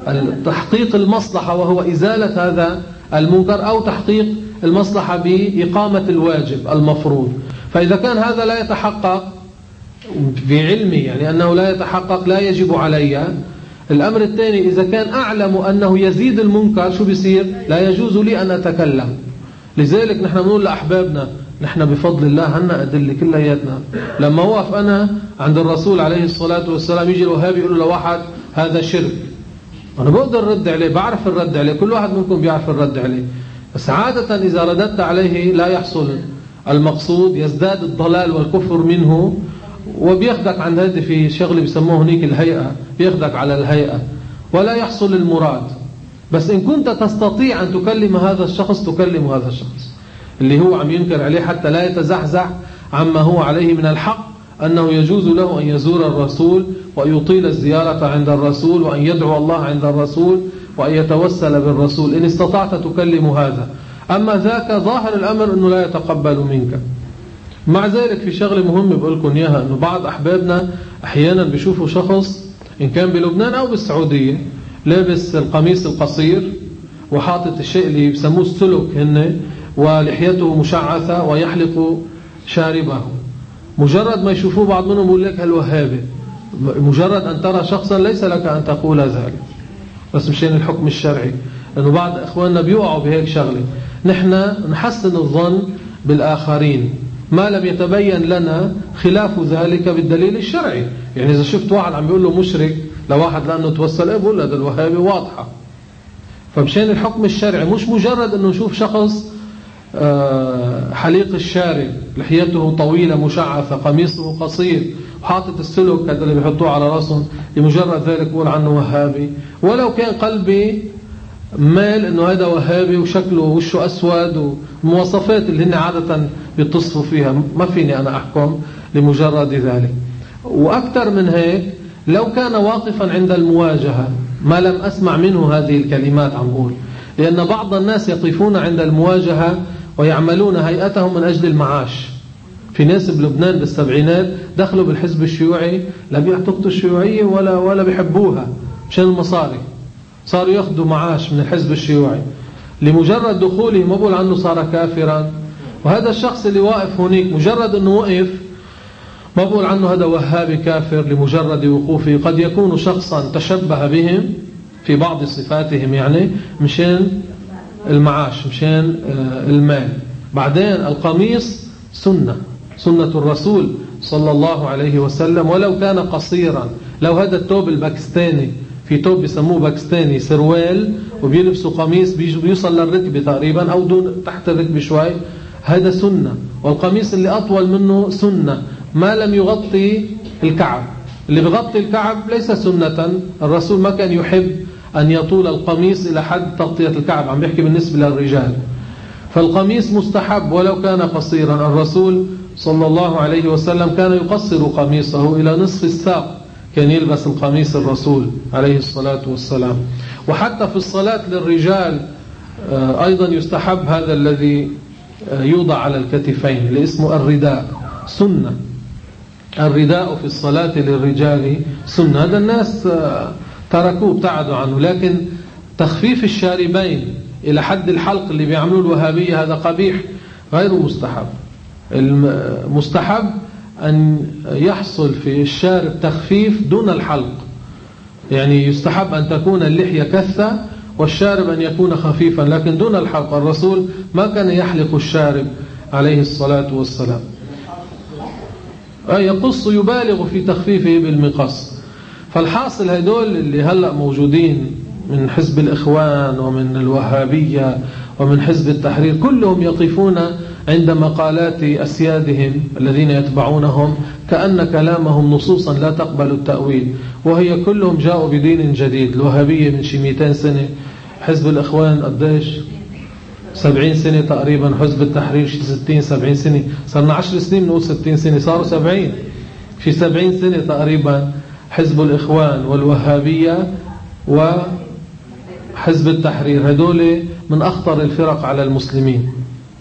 A: تحقيق المصلحة وهو إزالة هذا المنكر أو تحقيق المصلحة بإقامة الواجب المفروض. فإذا كان هذا لا يتحقق في علمي يعني أنه لا يتحقق لا يجب علي. الأمر الثاني إذا كان أعلم أنه يزيد المنكر شو بيصير؟ لا يجوز لي أن أتكلم. لذلك نحن بنقول لأحبابنا نحن بفضل الله عنا أدلة كلياتنا. لما وقف أنا عند الرسول عليه الصلاة والسلام يجي الوهابي يقول له واحد هذا شرك، أنا بقدر الرد عليه، بعرف الرد عليه، كل واحد منكم بيعرف الرد عليه، بس عادة إذا رددت عليه لا يحصل المقصود، يزداد الضلال والكفر منه وبياخدك عن هذه في شغل بيسموه هنيك الهيئة، بياخدك على الهيئة ولا يحصل المراد. بس إن كنت تستطيع أن تكلم هذا الشخص تكلم هذا الشخص اللي هو عم ينكر عليه حتى لا يتزحزح عما هو عليه من الحق، أنه يجوز له أن يزور الرسول ويطيل الزيارة عند الرسول وأن يدعو الله عند الرسول وأن يتوسل بالرسول إن استطعت تكلم هذا. أما ذاك ظاهر الأمر أنه لا يتقبل منك. مع ذلك في شغلة مهمة بقول لكم إياها، أنه بعض أحبابنا أحيانا بيشوفوا شخص إن كان بلبنان أو بالسعودية لابس القميص القصير وحاطط الشيء اللي بيسموه السلك هن ولحيته مشعثة ويحلق شاربه، مجرد ما يشوفوه بعض منهم يقول لك هالوهابي. مجرد أن ترى شخصا ليس لك أن تقول ذلك، بس مشان الحكم الشرعي، لأنه بعض إخواننا بيوقعوا بهيك شغلة. نحن نحسن الظن بالآخرين ما لم يتبين لنا خلاف ذلك بالدليل الشرعي. يعني إذا شفت واحد عم بيقول له مشرك لواحد لأنه توسل إيه بقول هذا الوهابي واضحة. فمشان الحكم الشرعي مش مجرد أنه نشوف شخص حليق الشارب لحيته طويلة مشعثة قميصه قصير وحاطط السلك هذا اللي بيحطوه على راسهم لمجرد ذلك بقول عنه وهابي، ولو كان قلبي مال انه هذا وهابي وشكله وشه اسود ومواصفات اللي هن عادة بيتصفوا فيها، ما فيني انا احكم لمجرد ذلك. واكثر من هيك لو كان واقفا عند المواجهة ما لم اسمع منه هذه الكلمات عم بقول، لان بعض الناس يقفون عند المواجهة ويعملون هيئتهم من اجل المعاش. في ناس بلبنان بالسبعينات دخلوا بالحزب الشيوعي لا بيعتقدوا الشيوعية ولا ولا بيحبوها مشان المصاري، صاروا ياخذوا معاش من الحزب الشيوعي لمجرد دخوله، ما بقول عنه صار كافرا. وهذا الشخص اللي واقف هناك مجرد انه وقف ما بقول عنه هذا وهابي كافر لمجرد وقوفه، قد يكون شخصا تشبه بهم في بعض صفاتهم يعني مشان المعاش مشان المال. بعدين القميص سنة سنة الرسول صلى الله عليه وسلم ولو كان قصيرا. لو هذا التوب الباكستاني، في توب بيسموه باكستاني سروال وبيلبسوا قميص بيوصل للركبة تقريبا أو دون تحت الركبة شوي، هذا سنة. والقميص اللي أطول منه سنة ما لم يغطي الكعب. اللي بيغطي الكعب ليس سنة، الرسول ما كان يحب أن يطول القميص إلى حد تغطية الكعب، عم بيحكي بالنسبة للرجال. فالقميص مستحب ولو كان قصيرا. الرسول صلى الله عليه وسلم كان يقصر قميصه إلى نصف الساق، كان يلبس القميص الرسول عليه الصلاة والسلام. وحتى في الصلاة للرجال أيضا يستحب هذا الذي يوضع على الكتفين اللي اسمه الرداء، سنة. الرداء في الصلاة للرجال سنة. هذا الناس تركوه ابتعدوا عنه، لكن تخفيف الشاربين إلى حد الحلق اللي بيعملوه الوهابية هذا قبيح غير مستحب. المستحب أن يحصل في الشارب تخفيف دون الحلق، يعني يستحب أن تكون اللحية كثة والشارب أن يكون خفيفا لكن دون الحلق. الرسول ما كان يحلق الشارب عليه الصلاة والسلام، يقص يبالغ في تخفيفه بالمقص. فالحاصل هدول اللي هلأ موجودين من حزب الإخوان ومن الوهابية ومن حزب التحرير كلهم يقفون عند مقالات أسيادهم الذين يتبعونهم كأن كلامهم نصوصا لا تقبل التأويل، وهي كلهم جاءوا بدين جديد. الوهابية من شي مئتين سنة، حزب الإخوان قديش سبعين سنة تقريبا، حزب التحرير شي ستين سبعين سنة، صارنا عشر سنين نقول ستين سنة، صاروا سبعين شي سبعين سنة تقريبا. حزب الإخوان والوهابية وحزب التحرير هدول من أخطر الفرق على المسلمين.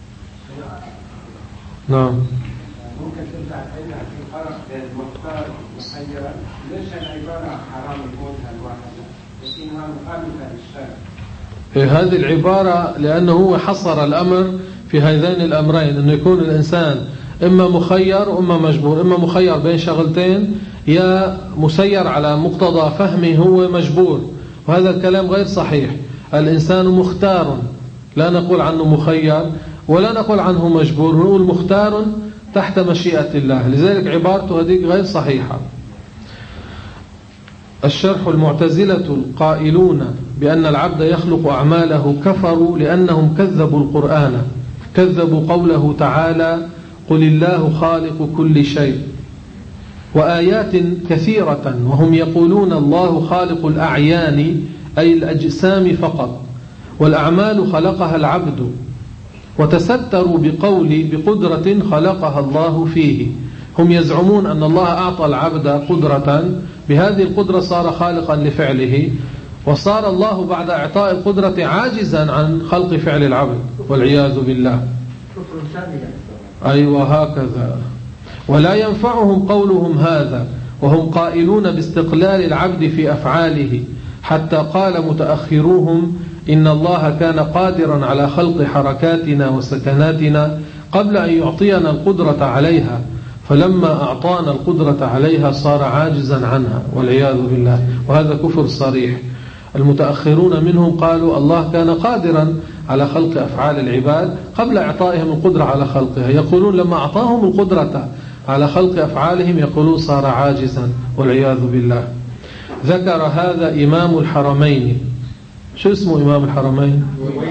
A: نعم.
B: ممكن ترجع تقول في فرق بين مختار ومخيرا، ليش العبارة حرام يقولها الواحد بس إنها مخالفة للشرع؟
A: هذه العبارة لأنه هو حصر الأمر في هذين الأمرين، أنه يكون الإنسان إما مخير وإما مجبور، إما مخير بين شغلتين يا مسير على مقتضى فهمه هو مجبور، وهذا الكلام غير صحيح. الإنسان مختار، لا نقول عنه مخير ولا نقول عنه مجبور، نقول مختار تحت مشيئة الله، لذلك عبارته هذه غير صحيحة. الشرح: المعتزلة القائلون بأن العبد يخلق أعماله كفروا لأنهم كذبوا القرآن، كذبوا قوله تعالى: قل الله خالق كل شيء، وآيات كثيرة، وهم يقولون الله خالق الأعيان أي الأجسام فقط، والأعمال خلقها العبد، وتستروا بقول بقدرة خلقها الله فيه. هم يزعمون أن الله أعطى العبد قدرة، بهذه القدرة صار خالقا لفعله، وصار الله بعد إعطاء القدرة عاجزا عن خلق فعل العبد والعياذ بالله. أيوة هكذا. ولا ينفعهم قولهم هذا، وهم قائلون باستقلال العبد في أفعاله، حتى قال متأخروهم: إن الله كان قادرا على خلق حركاتنا وسكناتنا قبل أن يعطينا القدرة عليها، فلما أعطانا القدرة عليها صار عاجزا عنها والعياذ بالله. وهذا كفر صريح. المتأخرون منهم قالوا الله كان قادرا على خلق أفعال العباد قبل إعطائهم القدرة على خلقها، يقولون لما أعطاهم القدرة على خلق أفعالهم يقولون صار عاجزا والعياذ بالله. ذكر هذا إمام الحرمين. شو اسمه إمام الحرمين؟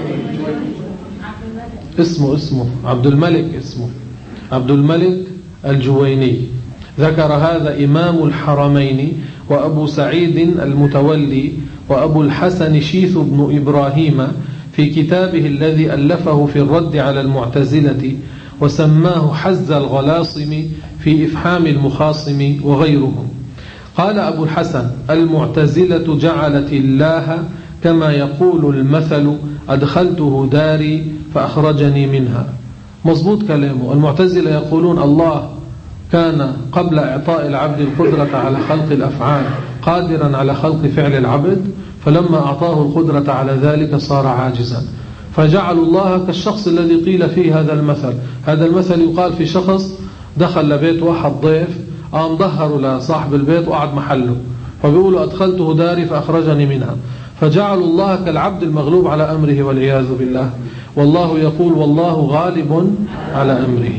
A: اسمه اسمه عبد الملك، اسمه عبد الملك الجويني. ذكر هذا إمام الحرمين وأبو سعيد المتولي وأبو الحسن شيث بن إبراهيم في كتابه الذي ألفه في الرد على المعتزلة، وسماه حز الغلاصم في إفحام المخاصم وغيرهم. قال أبو الحسن: المعتزلة جعلت الله كما يقول المثل أدخلته داري فأخرجني منها. مضبوط كلامه. المعتزلة يقولون الله كان قبل إعطاء العبد القدرة على خلق الأفعال قادرا على خلق فعل العبد، فلما أعطاه القدرة على ذلك صار عاجزا، فجعلوا الله كالشخص الذي قيل فيه هذا المثل. هذا المثل يقال في شخص دخل لبيت واحد ضيف، قام ظهروا لصاحب البيت وقعد محله، فبيقولوا أدخلته داري فأخرجني منها، فجعلوا الله كالعبد المغلوب على أمره والعياذ بالله. والله يقول: والله غالب على أمره.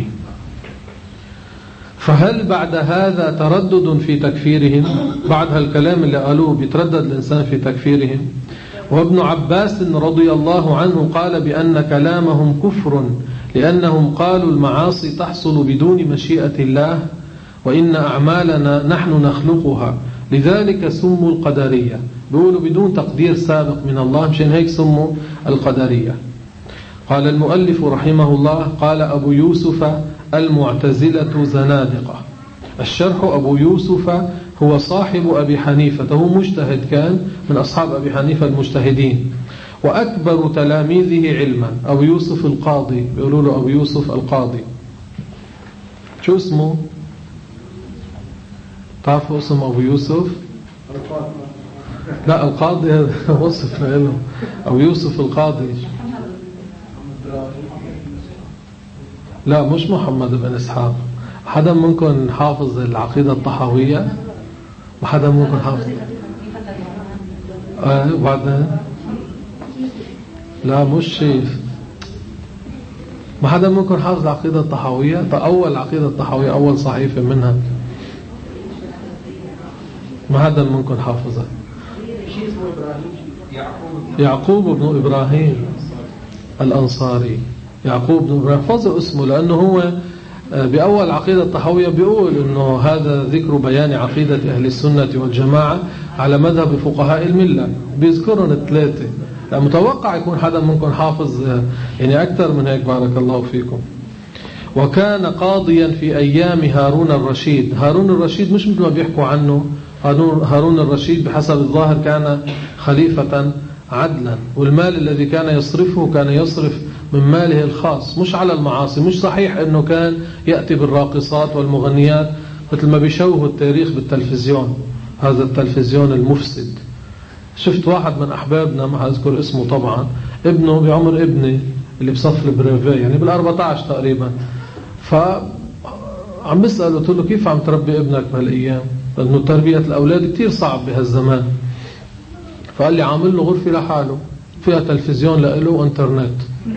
A: فهل بعد هذا تردد في تكفيرهم؟ بعد هالكلام اللي قالوه بيتردد الإنسان في تكفيرهم. وابن عباس رضي الله عنه قال بأن كلامهم كفر، لأنهم قالوا المعاصي تحصل بدون مشيئة الله، وإن أعمالنا نحن نخلقها، لذلك سموا القدرية. بيقولوا بدون تقدير سابق من الله، مشان هيك سموا القدرية. قال المؤلف رحمه الله: قال أبو يوسف: المعتزلة زنادقة. الشرح: أبو يوسف هو صاحب أبي حنيفة، هو مجتهد، كان من أصحاب أبي حنيفة المجتهدين، وأكبر تلاميذه علما. أبو يوسف القاضي، بيقولوا له أبو يوسف القاضي. شو اسمه؟ تعرفوا اسم أبو يوسف؟ لا، القاضي وصف له أبو يوسف القاضي. لا، مش محمد بن إسحاق. حدا منكم حافظ العقيدة الطحاوية؟ وحدا منكم حافظ؟ آه بعدين؟ لا، مش شيف. ما حدا منكم حافظ العقيدة الطحاوية؟ أول عقيدة الطحاوية، أول صحيفة منها، ما حدا منكم حافظها؟ يعقوب بن إبراهيم الأنصاري. يعقوب بن إبراهيم، حفظوا اسمه، لأنه هو بأول عقيدة الطحاوية بيقول أنه هذا ذكر بيان عقيدة أهل السنة والجماعة على مذهب فقهاء الملة، بيذكرون الثلاثة. متوقع يكون حدا منكم حافظ يعني أكثر من هيك. بارك الله فيكم. وكان قاضيا في أيام هارون الرشيد. هارون الرشيد مش مثل ما بيحكوا عنه، هارون الرشيد بحسب الظاهر كان خليفة عدلا، والمال الذي كان يصرفه كان يصرف من ماله الخاص، مش على المعاصي. مش صحيح أنه كان يأتي بالراقصات والمغنيات مثل ما بيشوهوا التاريخ بالتلفزيون، هذا التلفزيون المفسد. شفت واحد من أحبابنا، ما أذكر اسمه طبعا، ابنه بعمر ابني اللي بصف البريفي، يعني بالأربعة عشر تقريبا، ف عم بسأل قلت له كيف عم تربي ابنك بهالأيام؟ لأنه تربية الأولاد كتير صعب بهالزمان. فقال لي عامل له غرفة لحاله فيها تلفزيون لإله وانترنت.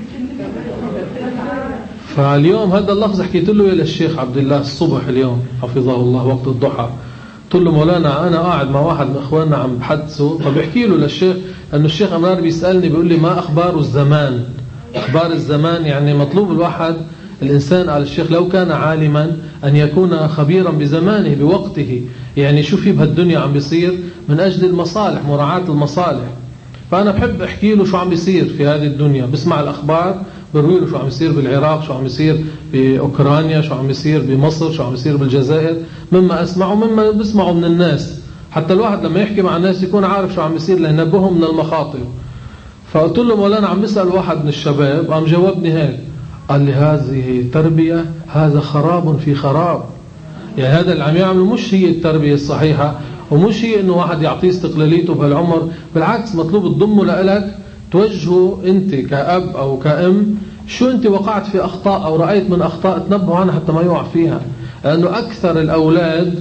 A: فاليوم هذا اللفظ حكيت له للشيخ عبد الله الصبح اليوم حفظه الله وقت الضحى. قلت له مولانا أنا قاعد مع واحد من إخواننا عم بحدثه، فبحكي له للشيخ أنه الشيخ أمرار بيسألني بيقول لي ما أخبار الزمان؟ أخبار الزمان يعني مطلوب الواحد الإنسان على الشيخ لو كان عالما أن يكون خبيرا بزمانه بوقته، يعني شو في بهالدنيا عم بيصير من أجل المصالح، مراعاة المصالح. فأنا بحب أحكي له شو عم بيصير في هذه الدنيا، بسمع الأخبار بروي له شو عم بيصير بالعراق، شو عم بيصير بأوكرانيا، شو عم بيصير بمصر، شو عم بيصير بالجزائر، مما أسمعه مما بسمعه من الناس، حتى الواحد لما يحكي مع الناس يكون عارف شو عم بيصير لينبههم من المخاطر. فقلت له مولانا عم بيسأل واحد من الشباب قام جاوبني هيك، قال لي هذه تربية، هذا خراب في خراب. يعني هذا اللي عم يعمله مش هي التربية الصحيحة، ومش هي انه واحد يعطيه استقلاليته بهالعمر، بالعكس مطلوب تضمه لإلك، توجهه انت كأب او كأم شو انت وقعت في اخطاء او رأيت من اخطاء تنبه عنها حتى ما يوقع فيها. لانه اكثر الاولاد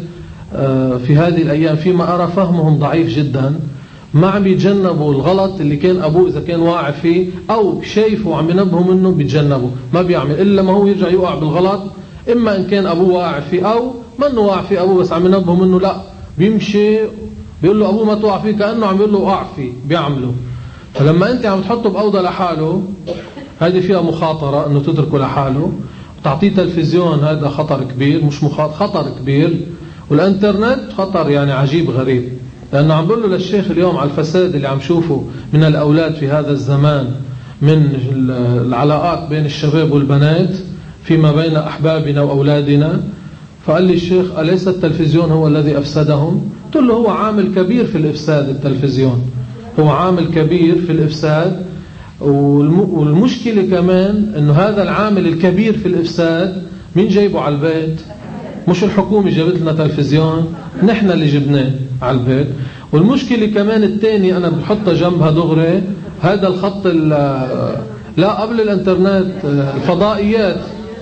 A: في هذه الايام فيما ارى فهمهم ضعيف جدا، ما عم يتجنبوا الغلط اللي كان ابوه اذا كان واقع فيه او شايفه عم ينبهه منه بيتجنبه، ما بيعمل الا ما هو يرجع يوقع بالغلط، اما ان كان ابوه واقع فيه او منه واقع فيه ابوه بس عم ينبهه منه، لا بيمشي بيقول له ابوه ما توقع فيه كانه عم يقول له وقع فيه بيعمله. فلما انت عم تحطه باوضه لحاله هذه فيها مخاطره انه تتركه لحاله، وتعطيه تلفزيون هذا خطر كبير، مش مخاطر خطر كبير، والانترنت خطر يعني عجيب غريب. لأنه عم بقول له للشيخ اليوم على الفساد اللي عم شوفه من الأولاد في هذا الزمان، من العلاقات بين الشباب والبنات فيما بين أحبابنا وأولادنا. فقال لي الشيخ أليس التلفزيون هو الذي أفسدهم؟ قلت له هو عامل كبير في الإفساد، التلفزيون هو عامل كبير في الإفساد، والمشكلة كمان أنه هذا العامل الكبير في الإفساد مين جايبه على البيت؟ مش الحكومة جابت لنا تلفزيون، نحن اللي جبناه على البيت. والمشكلة كمان الثاني أنا بحطها جنبها دغري، هذا الخط لا قبل الانترنت الفضائيات،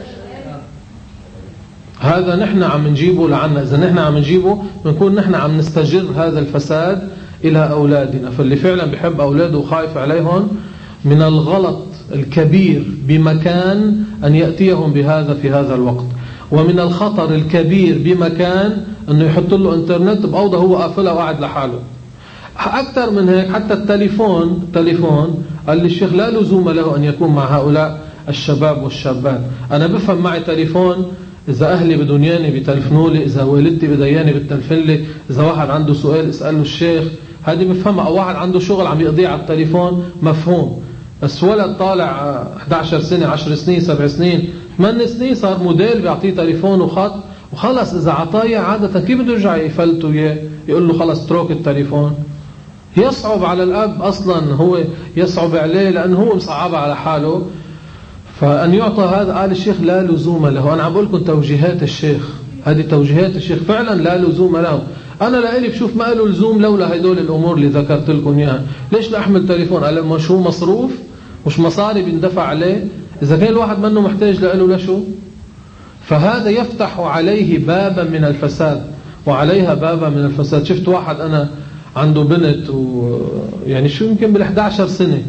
A: هذا نحن عم نجيبه لعنا. إذا نحن عم نجيبه بنكون نحن عم نستجر هذا الفساد إلى أولادنا. فاللي فعلا بيحب أولاده وخايف عليهم من الغلط الكبير بمكان أن يأتيهم بهذا في هذا الوقت، ومن الخطر الكبير بمكان أنه يحط له انترنت بأوضة هو قافلها وقاعد لحاله. أكثر من هيك حتى التليفون التليفون قال لي الشيخ لا لزوم له أن يكون مع هؤلاء الشباب والشابات. أنا بفهم معي تليفون إذا أهلي بدهم ياني بتلفنوا لي، إذا والدتي بدها ياني بتلفن لي، إذا واحد عنده سؤال اسأله الشيخ، هذه بفهمها. أو واحد عنده شغل عم يقضيه على التليفون مفهوم. بس ولد طالع إحدى عشرة سنة عشر سنين سبع سنين ثمان سنين صار موديل بيعطيه تليفون وخط وخلص، إذا عطايا عادة كيف بده يرجع يفلته إياه يقول له خلص اترك التليفون؟ يصعب على الأب أصلا، هو يصعب عليه لأنه هو مصعب على حاله. فأن يعطى هذا قال الشيخ لا لزوم له. أنا عم بقول لكم توجيهات الشيخ، هذه توجيهات الشيخ فعلا لا لزوم له. أنا لألي بشوف ما له لزوم لولا هدول الأمور اللي ذكرت لكم إياها. ليش لا أحمل تليفون؟ قال مش هو مصروف، مش مصاري بيندفع عليه؟ إذا كان الواحد منه محتاج لأله لشو؟ فهذا يفتح عليه بابا من الفساد وعليها بابا من الفساد. شفت واحد أنا عنده بنت ويعني شو يمكن بالإحدى عشر سنة،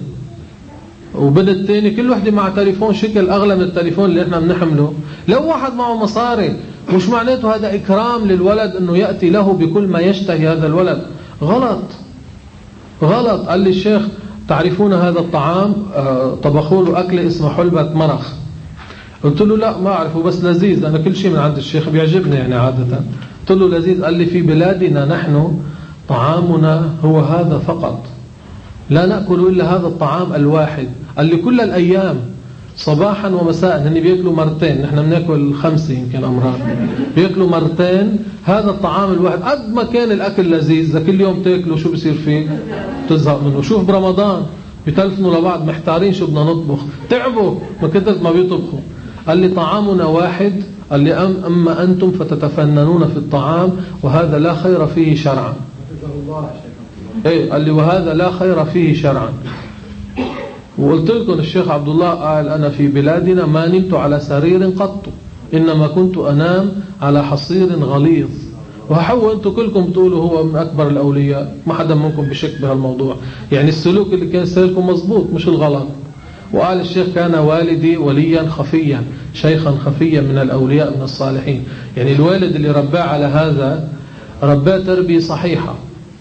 A: وبنت تاني كل وحدة مع تليفون شكل أغلى من التليفون اللي احنا بنحمله. لو واحد معه مصاري مش معناته هذا إكرام للولد أنه يأتي له بكل ما يشتهي هذا الولد. غلط غلط. قال لي الشيخ تعرفون هذا الطعام؟ آه طبخوا له أكل اسمه حلبة مرخ. قلت له لا ما أعرفه بس لذيذ، أنا كل شيء من عند الشيخ بيعجبني يعني عادة. قلت له لذيذ. قال لي في بلادنا نحن طعامنا هو هذا فقط، لا نأكل إلا هذا الطعام الواحد. قال لي كل الأيام صباحا ومساء هن بيأكلوا مرتين، نحن بناكل خمسة يمكن أمراض، بيأكلوا مرتين هذا الطعام الواحد. قد ما كان الأكل لذيذ إذا كل يوم تأكلوا شو بصير فيه؟ تزهق منه. شوف برمضان بتلفنوا لبعض محتارين شو بدنا نطبخ، تعبوا ما كترت ما بيطبخوا. قال لي طعامنا واحد. قال لي أم أما أنتم فتتفننون في الطعام وهذا لا خير فيه شرعا. ايه قال لي وهذا لا خير فيه شرعا. وقلت لكم الشيخ عبد الله قال أنا في بلادنا ما نمت على سرير قط إنما كنت أنام على حصير غليظ. وحو أنتم كلكم بتقولوا هو من أكبر الأولياء، ما حدا منكم بشك بهالموضوع. يعني السلوك اللي كان سيركم مظبوط مش الغلط. وقال الشيخ كان والدي وليا خفيا، شيخا خفيا من الأولياء من الصالحين. يعني الوالد اللي رباه على هذا رباه تربية صحيحة.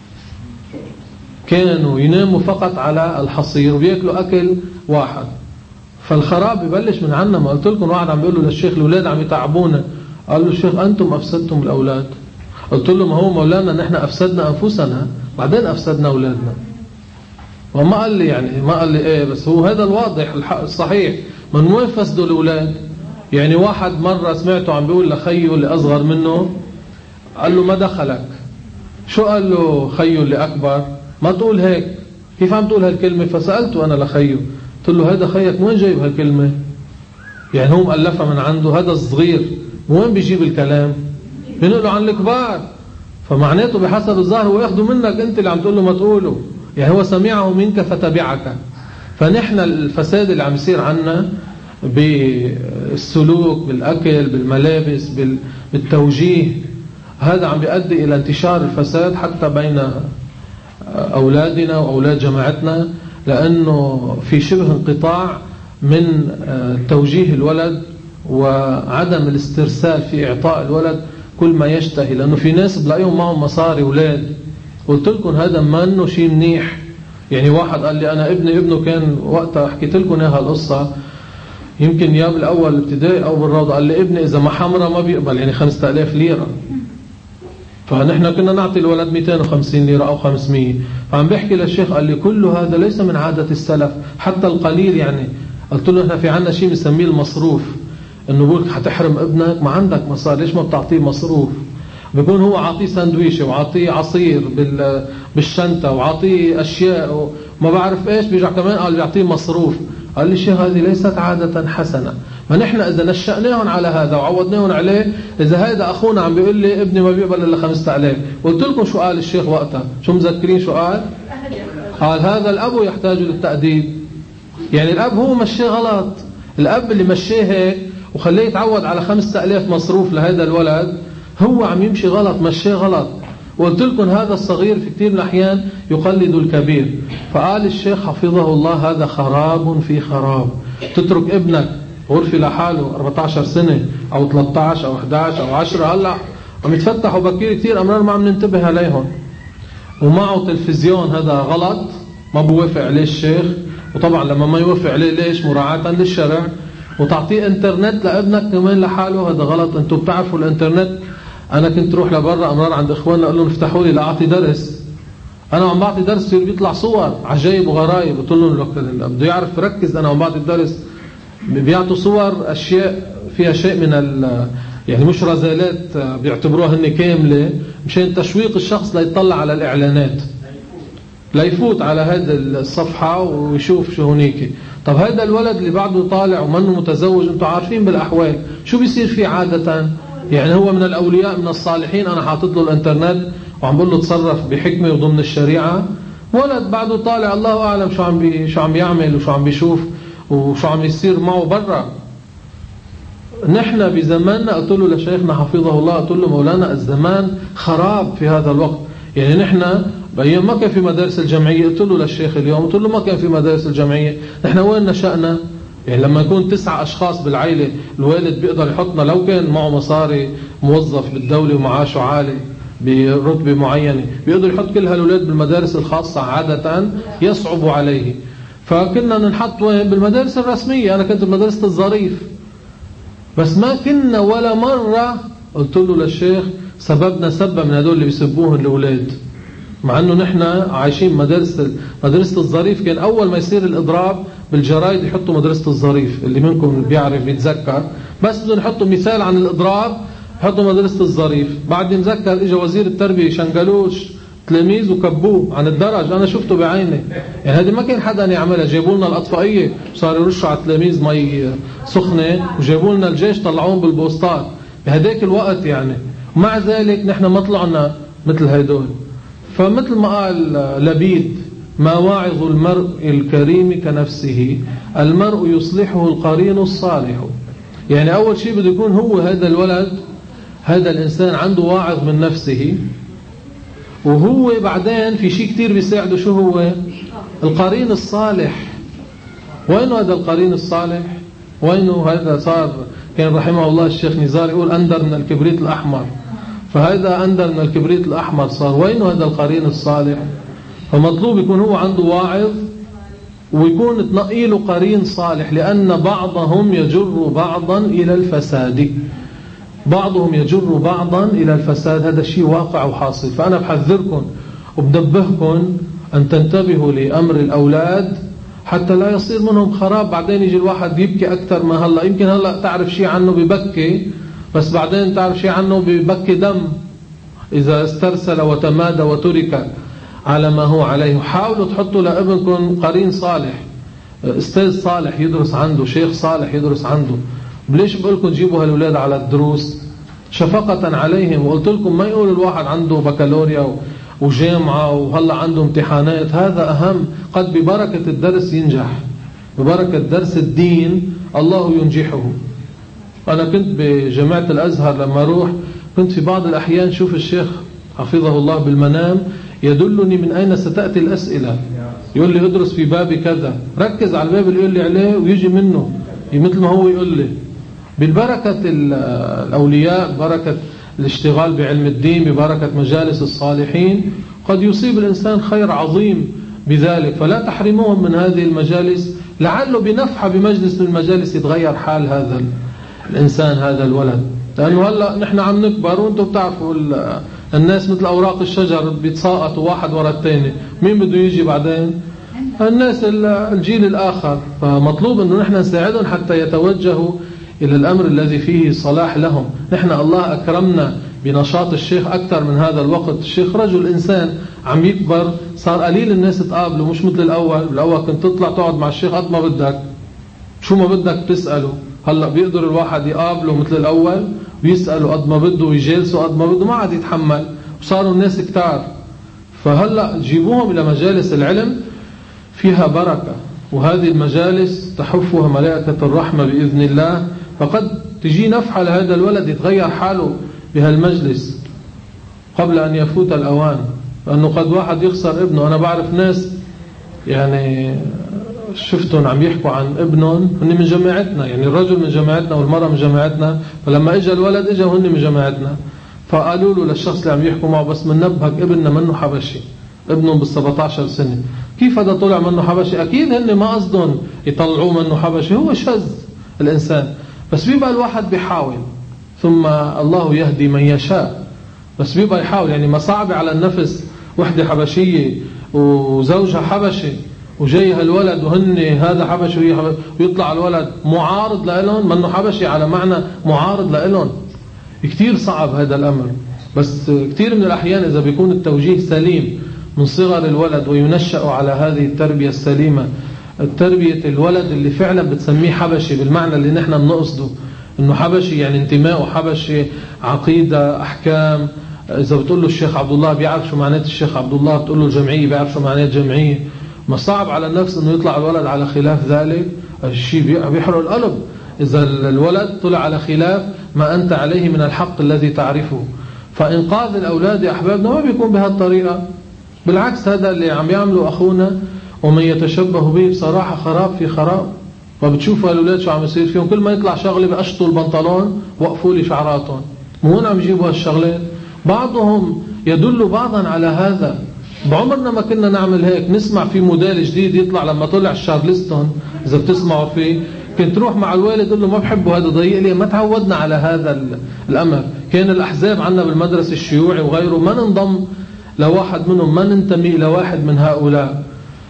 A: كانوا يناموا فقط على الحصير وبيأكلوا أكل واحد. فالخراب يبلش من عنا. ما قلت لكم واحد عم بيقول له للشيخ الأولاد عم يتعبونا، قال له الشيخ أنتم أفسدتم الأولاد. قلت له ما هو مولانا نحن أفسدنا أنفسنا بعدين أفسدنا أولادنا. وما قال لي يعني ما قال لي إيه، بس هو هذا الواضح الصحيح. من وين فسدوا الأولاد؟ يعني واحد مرة سمعته عم بيقول لخيه اللي أصغر منه، قال له ما دخلك. شو قال له خيه اللي أكبر؟ ما تقول هيك، كيف عم تقول هالكلمة؟ فسألته أنا لخيه، قلت له هذا خيك وين جايب هالكلمة؟ يعني هو مؤلفة من عنده، هذا الصغير وين بيجيب الكلام؟ بنقله عن الكبار. فمعناته بحسب الظاهر هو ياخده منك أنت اللي عم تقول له ما تقوله. يعني هو سمعه منك فتبعك. فنحن الفساد اللي عم يصير عنا بالسلوك، بالأكل، بالملابس، بالتوجيه، هذا عم بيؤدي إلى انتشار الفساد حتى بين أولادنا وأولاد جماعتنا، لأنه في شبه انقطاع من توجيه الولد وعدم الاسترسال في إعطاء الولد كل ما يشتهي. لأنه في ناس بلاقيهم معهم مصاري أولاد، قلت لكم هذا ما أنه شيء منيح. يعني واحد قال لي أنا ابني ابنه كان وقتها حكيت لكم إياها القصة، يمكن يا بالأول ابتدائي أو بالروضة، قال لي ابني إذا ما حمرة ما بيقبل، يعني خمسة آلاف ليرة. فنحن كنا نعطي الولد مئتين وخمسين ليرة أو خمسمية. فعم بحكي للشيخ قال لي كل هذا ليس من عادة السلف، حتى القليل. يعني قلت له احنا في عنا شيء بنسميه المصروف، انه بقولك حتحرم ابنك ما عندك مصاري، ليش ما بتعطيه مصروف؟ بيكون هو عاطيه سندويشة وعاطيه عصير بالشنطة وعاطيه أشياء وما بعرف إيش، بيرجع كمان قال بيعطيه مصروف. قال لي شيء هذه ليست عادة حسنة. ما نحن إذا نشأناهم على هذا وعودناهم عليه، إذا هذا أخونا عم بيقول لي ابني ما بيقبل إلا خمسة آلاف، قلت لكم شو قال الشيخ وقتها؟ شو مذكرين شو قال؟ قال هذا الأب يحتاج للتأديب. يعني الأب هو مشيه غلط. الأب اللي مشيه هيك وخليه يتعود على خمسة آلاف مصروف لهذا الولد هو عم يمشي غلط، مشيه غلط. وقلت لكم هذا الصغير في كثير من الأحيان يقلد الكبير. فقال الشيخ حفظه الله هذا خراب في خراب. تترك ابنك غرفة لحاله أربعة عشر سنة أو ثلاثة عشر أو أحد عشر أو عشرة، هلأ عم يتفتحوا بكير كثير أمرار ما عم ننتبه عليهم. ومعه تلفزيون، هذا غلط ما بوافق عليه الشيخ. وطبعا لما ما يوافق عليه ليش؟ مراعاة للشرع. وتعطيه انترنت لابنك كمان لحاله، هذا غلط. انتم بتعرفوا الانترنت، انا كنت روح لبرا امرار عند اخواننا اقول لهم افتحوا لي لاعطي درس. انا عم بعطي درس بصير بيطلع صور عجايب وغرايب، قلت لهم بده يعرف يركز. انا عم بعطي الدرس بيعطوا صور اشياء فيها شيء من ال يعني مش رذالات، بيعتبروها هن كامله مشان تشويق الشخص ليطلع على الاعلانات، ليفوت على هذا الصفحه ويشوف شو هنيك. طب هذا الولد اللي بعده طالع ومنه متزوج، انتم عارفين بالاحوال شو بيصير فيه عاده. يعني هو من الأولياء من الصالحين، أنا حاطط له الانترنت وعم بقول له تصرف بحكمة وضمن الشريعة. ولد بعده طالع الله أعلم شو عم بي شو عم بيعمل وشو عم بيشوف وشو عم يصير معه برا. نحن بزماننا قلت له لشيخنا حفظه الله، قلت له مولانا الزمان خراب في هذا الوقت. يعني نحن بأيام ما كان في مدارس الجمعية، قلت له للشيخ اليوم قلت له ما كان في مدارس الجمعية. نحن وين نشأنا؟ يعني لما يكون تسعة أشخاص بالعائلة الوالد بيقدر يحطنا، لو كان معه مصاري موظف بالدولة ومعاشه عالي برتبة معينة، بيقدر يحط كل هالولاد بالمدارس الخاصة، عادة يصعب عليه. فكنا ننحط وين؟ بالمدارس الرسمية. أنا كنت بمدرسة الظريف، بس ما كنا ولا مرة قلت له للشيخ سببنا سبة من هدول اللي بيسبوهم الأولاد، مع أنه نحن عايشين مدرسة مدرسة الظريف. كان أول ما يصير الإضراب بالجرايد يحطوا مدرسة الظريف، اللي منكم بيعرف بيتذكر، بس بدهم يحطوا مثال عن الإضراب يحطوا مدرسة الظريف. بعد نذكر إجا وزير التربية شنقلوش تلاميذ وكبوه عن الدرج، أنا شفته بعيني. يعني هذه ما كان حدا يعملها. جابوا لنا الأطفائية صاروا يرشوا على التلاميذ مي سخنة، وجابوا لنا الجيش طلعوهم بالبوسطات بهداك الوقت. يعني مع ذلك نحن ما طلعنا مثل هيدول. فمثل ما قال لبيد ما واعظ المرء الكريم كنفسه، المرء يصلحه القرين الصالح. يعني أول شيء بده يكون هو هذا الولد، هذا الإنسان عنده واعظ من نفسه، وهو بعدين في شيء كتير بيساعده. شو هو؟ القرين الصالح. وينه هذا القرين الصالح؟ وينه هذا؟ صار كان رحمه الله الشيخ نزار يقول أندر من الكبريت الأحمر، فهذا أندر من الكبريت الأحمر صار. وينه هذا القرين الصالح؟ فمطلوب يكون هو عنده واعظ، ويكون تنقيله قرين صالح، لأن بعضهم يجر بعضا إلى الفساد. بعضهم يجر بعضا إلى الفساد، هذا شيء واقع وحاصل. فأنا بحذركم وبنبهكم أن تنتبهوا لأمر الأولاد حتى لا يصير منهم خراب. بعدين يجي الواحد يبكي أكثر ما هلأ. يمكن هلأ تعرف شيء عنه ببكي، بس بعدين تعرف شيء عنه ببكي دم إذا استرسل وتمادى وترك على ما هو عليه. حاولوا تحطوا لابنكم قرين صالح، استاذ صالح يدرس عنده، شيخ صالح يدرس عنده. ليش بقول لكم جيبوا هالولاد على الدروس؟ شفقة عليهم. وقلت لكم ما يقول الواحد عنده بكالوريا وجامعة وهلا عنده امتحانات، هذا أهم. قد ببركة الدرس ينجح، ببركة درس الدين الله ينجحه. أنا كنت بجامعة الأزهر لما أروح، كنت في بعض الأحيان شوف الشيخ حفظه الله بالمنام يدلني من أين ستأتي الأسئلة. يقول لي ادرس في باب كذا، ركز على الباب اللي يقول لي عليه ويجي منه مثل ما هو يقول لي. بالبركة الأولياء، بركة الاشتغال بعلم الدين، ببركة مجالس الصالحين، قد يصيب الإنسان خير عظيم بذلك. فلا تحرموهم من هذه المجالس، لعله بنفحة بمجلس من المجالس يتغير حال هذا الإنسان، هذا الولد. لأنه هلأ نحن عم نكبر، وانتم بتعرفوا الناس مثل أوراق الشجر بيتساقطوا واحد وراء الثاني. مين بده يجي بعدين؟ الناس الجيل الآخر. فمطلوب أنه نحن نساعدهم حتى يتوجهوا إلى الأمر الذي فيه صلاح لهم. نحن الله أكرمنا بنشاط الشيخ أكثر من هذا الوقت. الشيخ رجل إنسان عم يكبر، صار قليل الناس تقابله، مش مثل الأول. الأول كنت تطلع تقعد مع الشيخ قد ما بدك، شو ما بدك تسأله. هلأ بيقدر الواحد يقابله مثل الأول ويسأله قد ما بده ويجلسه قد ما بده، ما عاد يتحمل، وصاروا الناس كتار. فهلأ جيبوهم إلى مجالس العلم فيها بركة، وهذه المجالس تحفها ملائكة الرحمة بإذن الله. فقد تجي نفحة لهذا الولد يتغير حاله بهالمجلس قبل أن يفوت الأوان. لأنه قد واحد يخسر ابنه. أنا بعرف ناس يعني شفتهم عم يحكوا عن ابنهم هن من جماعتنا، يعني الرجل من جماعتنا والمرأة من جماعتنا، فلما اجى الولد اجى هن من جماعتنا، فقالوا له للشخص اللي عم يحكوا معه بس مننبهك ابننا منه حبشي، ابنهم بالسبعتاشر سنة. كيف هذا طلع منه حبشي؟ أكيد هن ما قصدهم يطلعوه منه حبشي، هو شذ الإنسان. بس بيبقى الواحد بيحاول، ثم الله يهدي من يشاء. بس بيبقى يحاول. يعني ما صعب على النفس وحدة حبشية وزوجها حبشي وجاي هالولد وهن هذا حبشي وهي حبشي، ويطلع الولد معارض لإلهم، منه حبشي على معنى معارض لإلهم. كتير صعب هذا الأمر. بس كتير من الأحيان إذا بيكون التوجيه سليم من صغر الولد وينشأ على هذه التربية السليمة، التربية الولد اللي فعلا بتسميه حبشي بالمعنى اللي نحن بنقصده، إنه حبشي يعني انتماء حبشي، عقيدة، أحكام. إذا بتقول له الشيخ عبد الله بيعرف شو معنات الشيخ عبد الله، بتقول له الجمعية بيعرف شو معنات جمعية. ما صعب على النفس إنه يطلع الولد على خلاف ذلك، الشيء بيحرق القلب إذا الولد طلع على خلاف ما أنت عليه من الحق الذي تعرفه. فإنقاذ الأولاد يا أحبابنا ما بيكون بهالطريقة، بالعكس هذا اللي عم يعمله أخونا ومن يتشبه به بصراحة خراب في خراب. وبتشوفوا الأولاد شو عم يصير فيهم، كل ما يطلع شغلة بقشطوا البنطلون وقفوا لي شعراتهم. مو هون عم يجيبوا هالشغلات. بعضهم يدل بعضا على هذا. بعمرنا ما كنا نعمل هيك. نسمع في موديل جديد يطلع، لما طلع الشارلستون إذا بتسمعوا فيه، كنت تروح مع الوالد تقول له ما بحبه هذا ضيق لي. ما تعودنا على هذا الأمر. كان الأحزاب عندنا بالمدرسة الشيوعي وغيره، ما ننضم لواحد منهم، ما ننتمي إلى واحد من هؤلاء.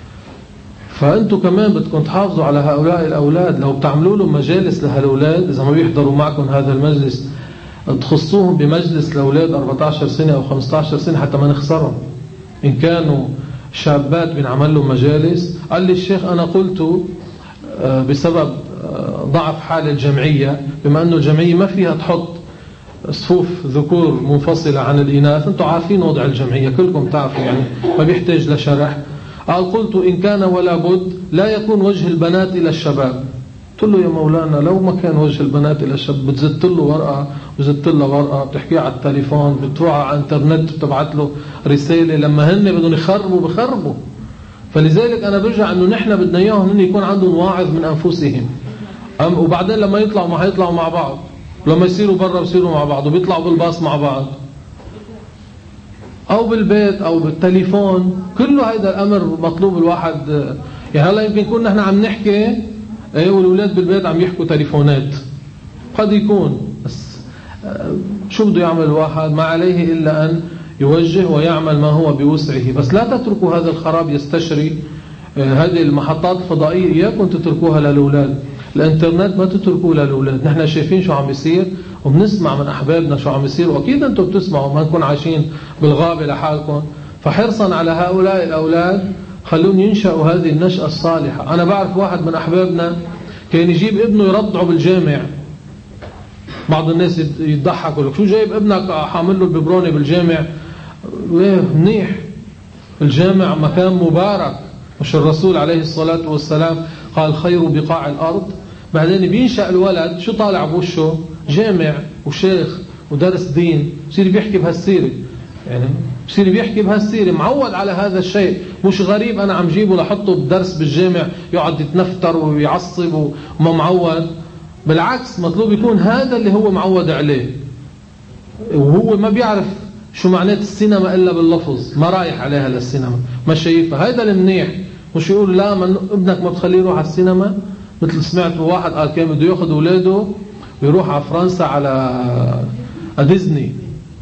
A: فأنتوا كمان بدكم تحافظوا على هؤلاء الأولاد. لو بتعملوا لهم مجالس لهالأولاد، إذا ما بيحضروا معكم هذا المجلس، تخصوهم بمجلس لأولاد أربعة عشر سنة أو خمسة عشر سنة حتى ما نخسرهم. إن كانوا شابات بنعمل لهم مجالس. قال لي الشيخ أنا قلت بسبب ضعف حال الجمعية، بما أنه الجمعية ما فيها تحط صفوف ذكور منفصلة عن الإناث، أنتم عارفين وضع الجمعية كلكم تعرفوا، يعني ما بيحتاج لشرح. قال قلت إن كان ولا بد لا يكون وجه البنات إلى الشباب، قلت له يا مولانا لو ما كان وجه البنات إلى شاب بتزدت له ورقة وزدت له ورقة بتحكيه على التليفون بتروح على الانترنت بتبعت له رسالة لما هن بدهم يخربوا بخربوا. فلذلك أنا برجع أنه نحن بدنا إياهم أن يكون عندهم واعظ من أنفسهم، وبعدين لما يطلعوا ما هيطلعوا مع بعض، لما يصيروا برا بيصيروا مع بعض وبيطلعوا بالباص مع بعض أو بالبيت أو بالتليفون. كله هذا الأمر مطلوب الواحد. يعني هلا يمكن كنا نحن عم نحكي ايه والأولاد بالبيت عم يحكوا تليفونات، قد يكون، بس شو بده يعمل الواحد؟ ما عليه إلا أن يوجه ويعمل ما هو بوسعه. بس لا تتركوا هذا الخراب يستشري هذه المحطات الفضائية، إياكم تتركوها للأولاد. الانترنت ما تتركوه للأولاد. نحن شايفين شو عم بيصير وبنسمع من أحبابنا شو عم بيصير، وأكيد أنتم بتسمعوا، ما نكون عايشين بالغابة لحالكم. فحرصا على هؤلاء الأولاد خلون ينشأوا هذه النشأة الصالحة. أنا بعرف واحد من أحبابنا كان يجيب ابنه يرضعه بالجامع. بعض الناس يضحكوا لك شو جايب ابنك حامل له الببروني بالجامع؟ منيح، الجامع مكان مبارك، مش الرسول عليه الصلاة والسلام قال خير بقاع الأرض؟ بعدين بينشأ الولد شو طالع بوشه؟ جامع وشيخ ودرس دين، بصير بيحكي بهالسيرة، يعني بصير بيحكي بهالسيرة، معود على هذا الشيء. مش غريب أنا عم جيبه لحطه بدرس بالجامع يقعد يتنفتر ويعصب وما معود. بالعكس مطلوب يكون هذا اللي هو معود عليه، وهو ما بيعرف شو معنات السينما إلا باللفظ، ما رايح عليها للسينما، ما شايفها. هذا المنيح. مش يقول لا من ابنك ما بتخليه يروح على السينما. مثل سمعت واحد قال كان بده ياخذ اولاده ويروح على فرنسا على ديزني،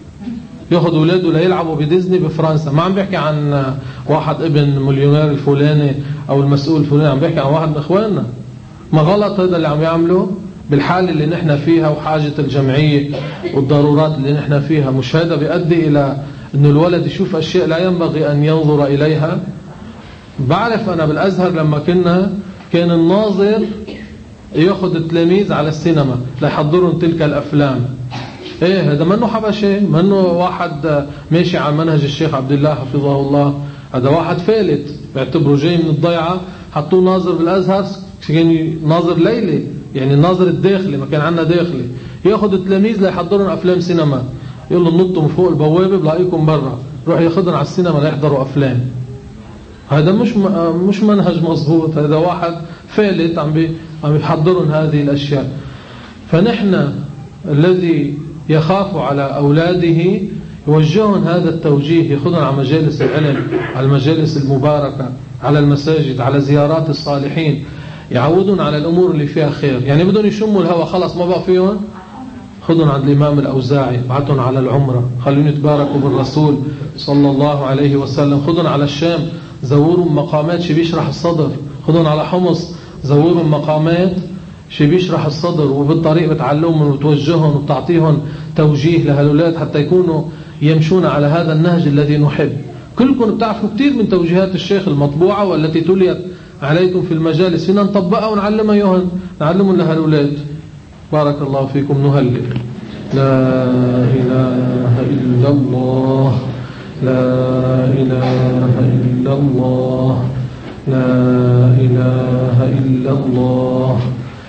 A: ياخذ اولاده ليلعبوا بديزني بفرنسا. ما عم بيحكي عن واحد ابن مليونير الفلاني او المسؤول الفلاني، عم بيحكي عن واحد من اخواننا. ما غلط هذا اللي عم يعمله بالحالة اللي نحن فيها وحاجة الجمعية والضرورات اللي نحن فيها؟ مش هذا بيؤدي إلى أن الولد يشوف أشياء لا ينبغي أن ينظر إليها؟ بعرف أنا بالأزهر لما كنا كان الناظر يأخذ التلاميذ على السينما ليحضرون تلك الأفلام. إيه هذا منه حبشة، منه واحد ماشي على منهج الشيخ عبد الله حفظه الله. هذا واحد فالت بيعتبره جاي من الضيعة، حطوه ناظر بالأزهر، كان ناظر ليلي، يعني الناظر الداخلي، ما كان عندنا داخلي. ياخذ التلاميذ ليحضرون افلام سينما، يقول له نطوا من فوق البوابه بلاقيكم برا، روح ياخذهم على السينما ليحضروا افلام. هذا مش مش منهج مضبوط. هذا واحد فالت عم بي عم يحضرون هذه الاشياء. فنحن الذي يخاف على اولاده يوجهون هذا التوجيه، ياخذون على مجالس العلم، على المجالس المباركه، على المساجد، على زيارات الصالحين، يعودون على الأمور اللي فيها خير. يعني بدهم يشموا الهوى خلاص ما بقى فيهم، خذون عند الإمام الأوزاعي، بعتهم على العمرة، خلون يتباركوا بالرسول صلى الله عليه وسلم. خذون على الشام، زوروا مقامات شي بيشرح الصدر. خذون على حمص، زوروا مقامات شي بيشرح الصدر، وبالطريق بتعلمهم وتوجههم وتعطيهم توجيه لهالولاد حتى يكونوا يمشون على هذا النهج الذي نحب. كلكم بتعرفوا كثير من توجيهات الشيخ المطبوعة والتي تليت عليكم في المجالس، فينا نطبقها ونعلمها يوهن نعلمهم لها الأولاد. بارك الله فيكم. نهلل لا إله إلا الله، لا إله إلا الله، لا إله إلا الله.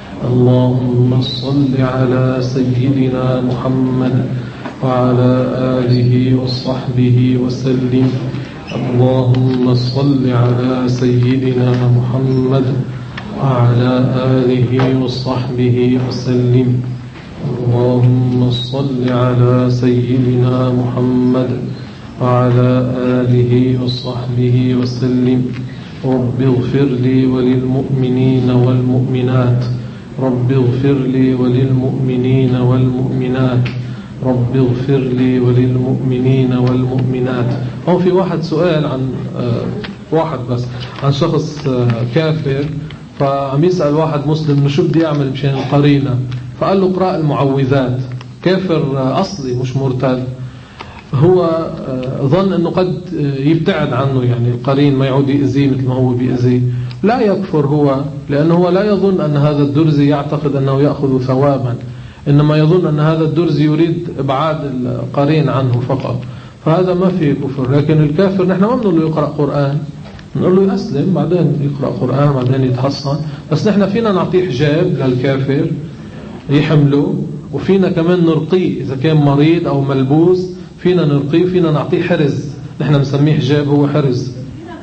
A: اللهم صل على سيدنا محمد وعلى آله وصحبه وسلم. اللهم صل على سيدنا محمد وعلى آله وصحبه وسلم. اللهم صل على سيدنا محمد وعلى آله وصحبه وسلم. رب اغفر لي وللمؤمنين والمؤمنات، رب اغفر لي وللمؤمنين والمؤمنات، رب اغفر لي وللمؤمنين والمؤمنات. هو في واحد سؤال عن واحد بس عن شخص كافر، فعم يسأل واحد مسلم شو بدي أعمل مشان القرينة، فقال له اقرأ المعوذات. كافر أصلي مش مرتد، هو ظن أنه قد يبتعد عنه، يعني القرين ما يعود يأذيه مثل ما هو بيأذيه. لا يكفر هو، لأنه هو لا يظن أن هذا الدرزي يعتقد أنه يأخذ ثوابا، إنما يظن أن هذا الدرزي يريد إبعاد القرين عنه فقط، فهذا ما فيه كفر. لكن الكافر نحن ما بنقول له يقرأ قرآن، نقول له يسلم بعدين يقرأ قرآن بعدين يتحصن. بس نحن فينا نعطيه حجاب للكافر يحمله، وفينا كمان نرقيه إذا كان مريض أو ملبوس، فينا نرقيه، فينا نعطيه حرز، نحن نسميه حجاب هو حرز.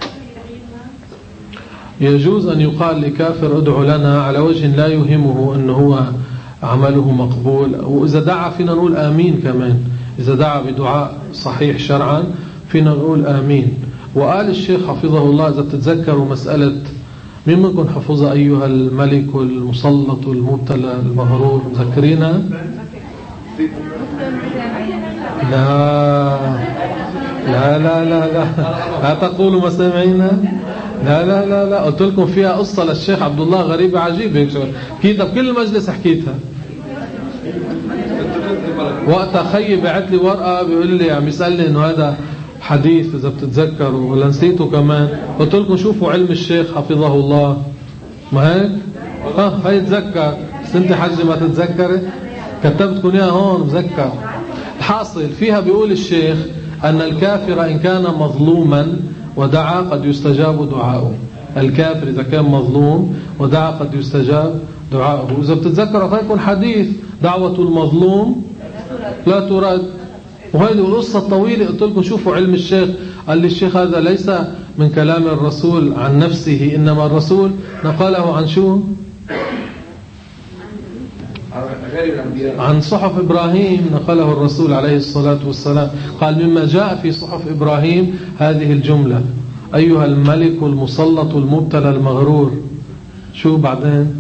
A: يجوز أن يقال لكافر ادعو لنا على وجه لا يهمه أنه هو عمله مقبول، وإذا دعا فينا نقول آمين كمان، إذا دعا بدعاء صحيح شرعا فينا نقول آمين. وقال الشيخ حفظه الله إذا تتذكروا مسألة مين منكم حفظها أيها الملك المسلط المبتلى المغرور، مذكرينها؟ لا لا لا لا لا لا تقولوا ما سمعينا. لا لا لا لا قلت لكم فيها قصة للشيخ عبد الله غريبة عجيبة هيك حكيتها بكل المجلس، حكيتها وقتها. خيي بعت لي ورقة بيقول لي عم يسألني إنه هذا حديث إذا بتتذكروا ولا نسيته كمان. قلت لكم شوفوا علم الشيخ حفظه الله، ما هيك؟ ها هاي تذكر، بس انت حجي ما تتذكري، كتبتكم اياها هون مذكر. الحاصل فيها بيقول الشيخ أن الكافر إن كان مظلوما ودعا قد يستجاب دعاؤه. الكافر إذا كان مظلوم ودعا قد يستجاب دعاؤه. إذا بتتذكروا فيكون حديث دعوة المظلوم لا ترد، وهذه القصة الطويلة. قلت لكم شوفوا علم الشيخ. قال لي الشيخ هذا ليس من كلام الرسول عن نفسه، إنما الرسول نقله عن شو؟ عن صحف إبراهيم، نقله الرسول عليه الصلاة والسلام. قال مما جاء في صحف إبراهيم هذه الجملة أيها الملك المسلط المبتلى المغرور. شو بعدين؟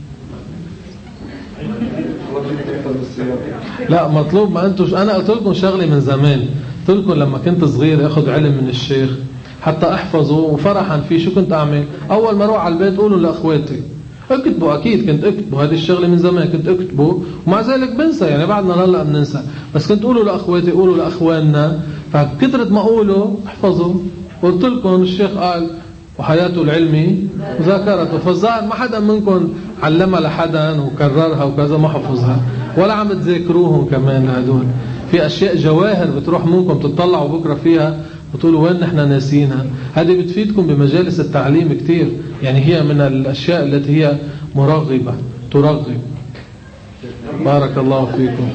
A: لا مطلوب ما أنتوش. أنا قلت لكم شغلي من زمان، قلت لكم لما كنت صغير أخذ علم من الشيخ حتى أحفظه وفرحا فيه. شو كنت أعمل؟ أول ما أروح على البيت أقوله لأخواتي اكتبوا. أكيد كنت أكتبوا هذه الشغلة من زمان، كنت أكتبوا ومع ذلك بنسى، يعني بعدنا هلا بننسى، بس كنت أقوله لأخواتي أقوله لأخواننا، فكثرة ما أقوله احفظوا. قلت لكم الشيخ قال وحياته العلمي مذاكرته، فالظاهر ما حدا منكم علمها لحدا وكررها وكذا ما حفظها ولا عم تذاكروهم كمان. هدول في أشياء جواهر بتروح منكم تطلعوا بكرة فيها وتقولوا وين نحن ناسينها. هذه بتفيدكم بمجالس التعليم كتير، يعني هي من الأشياء التي هي مرغبة ترغب. بارك الله فيكم.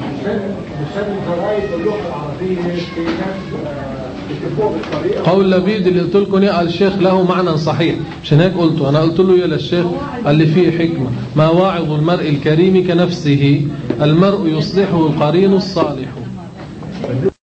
A: قول لبيد اللي قلت لكم قال الشيخ له معنى صحيح، مشان هيك قلته. أنا قلت له يا للشيخ قال لي فيه حكمة، ما واعظ المرء الكريم كنفسه، المرء يصلحه القرين الصالح.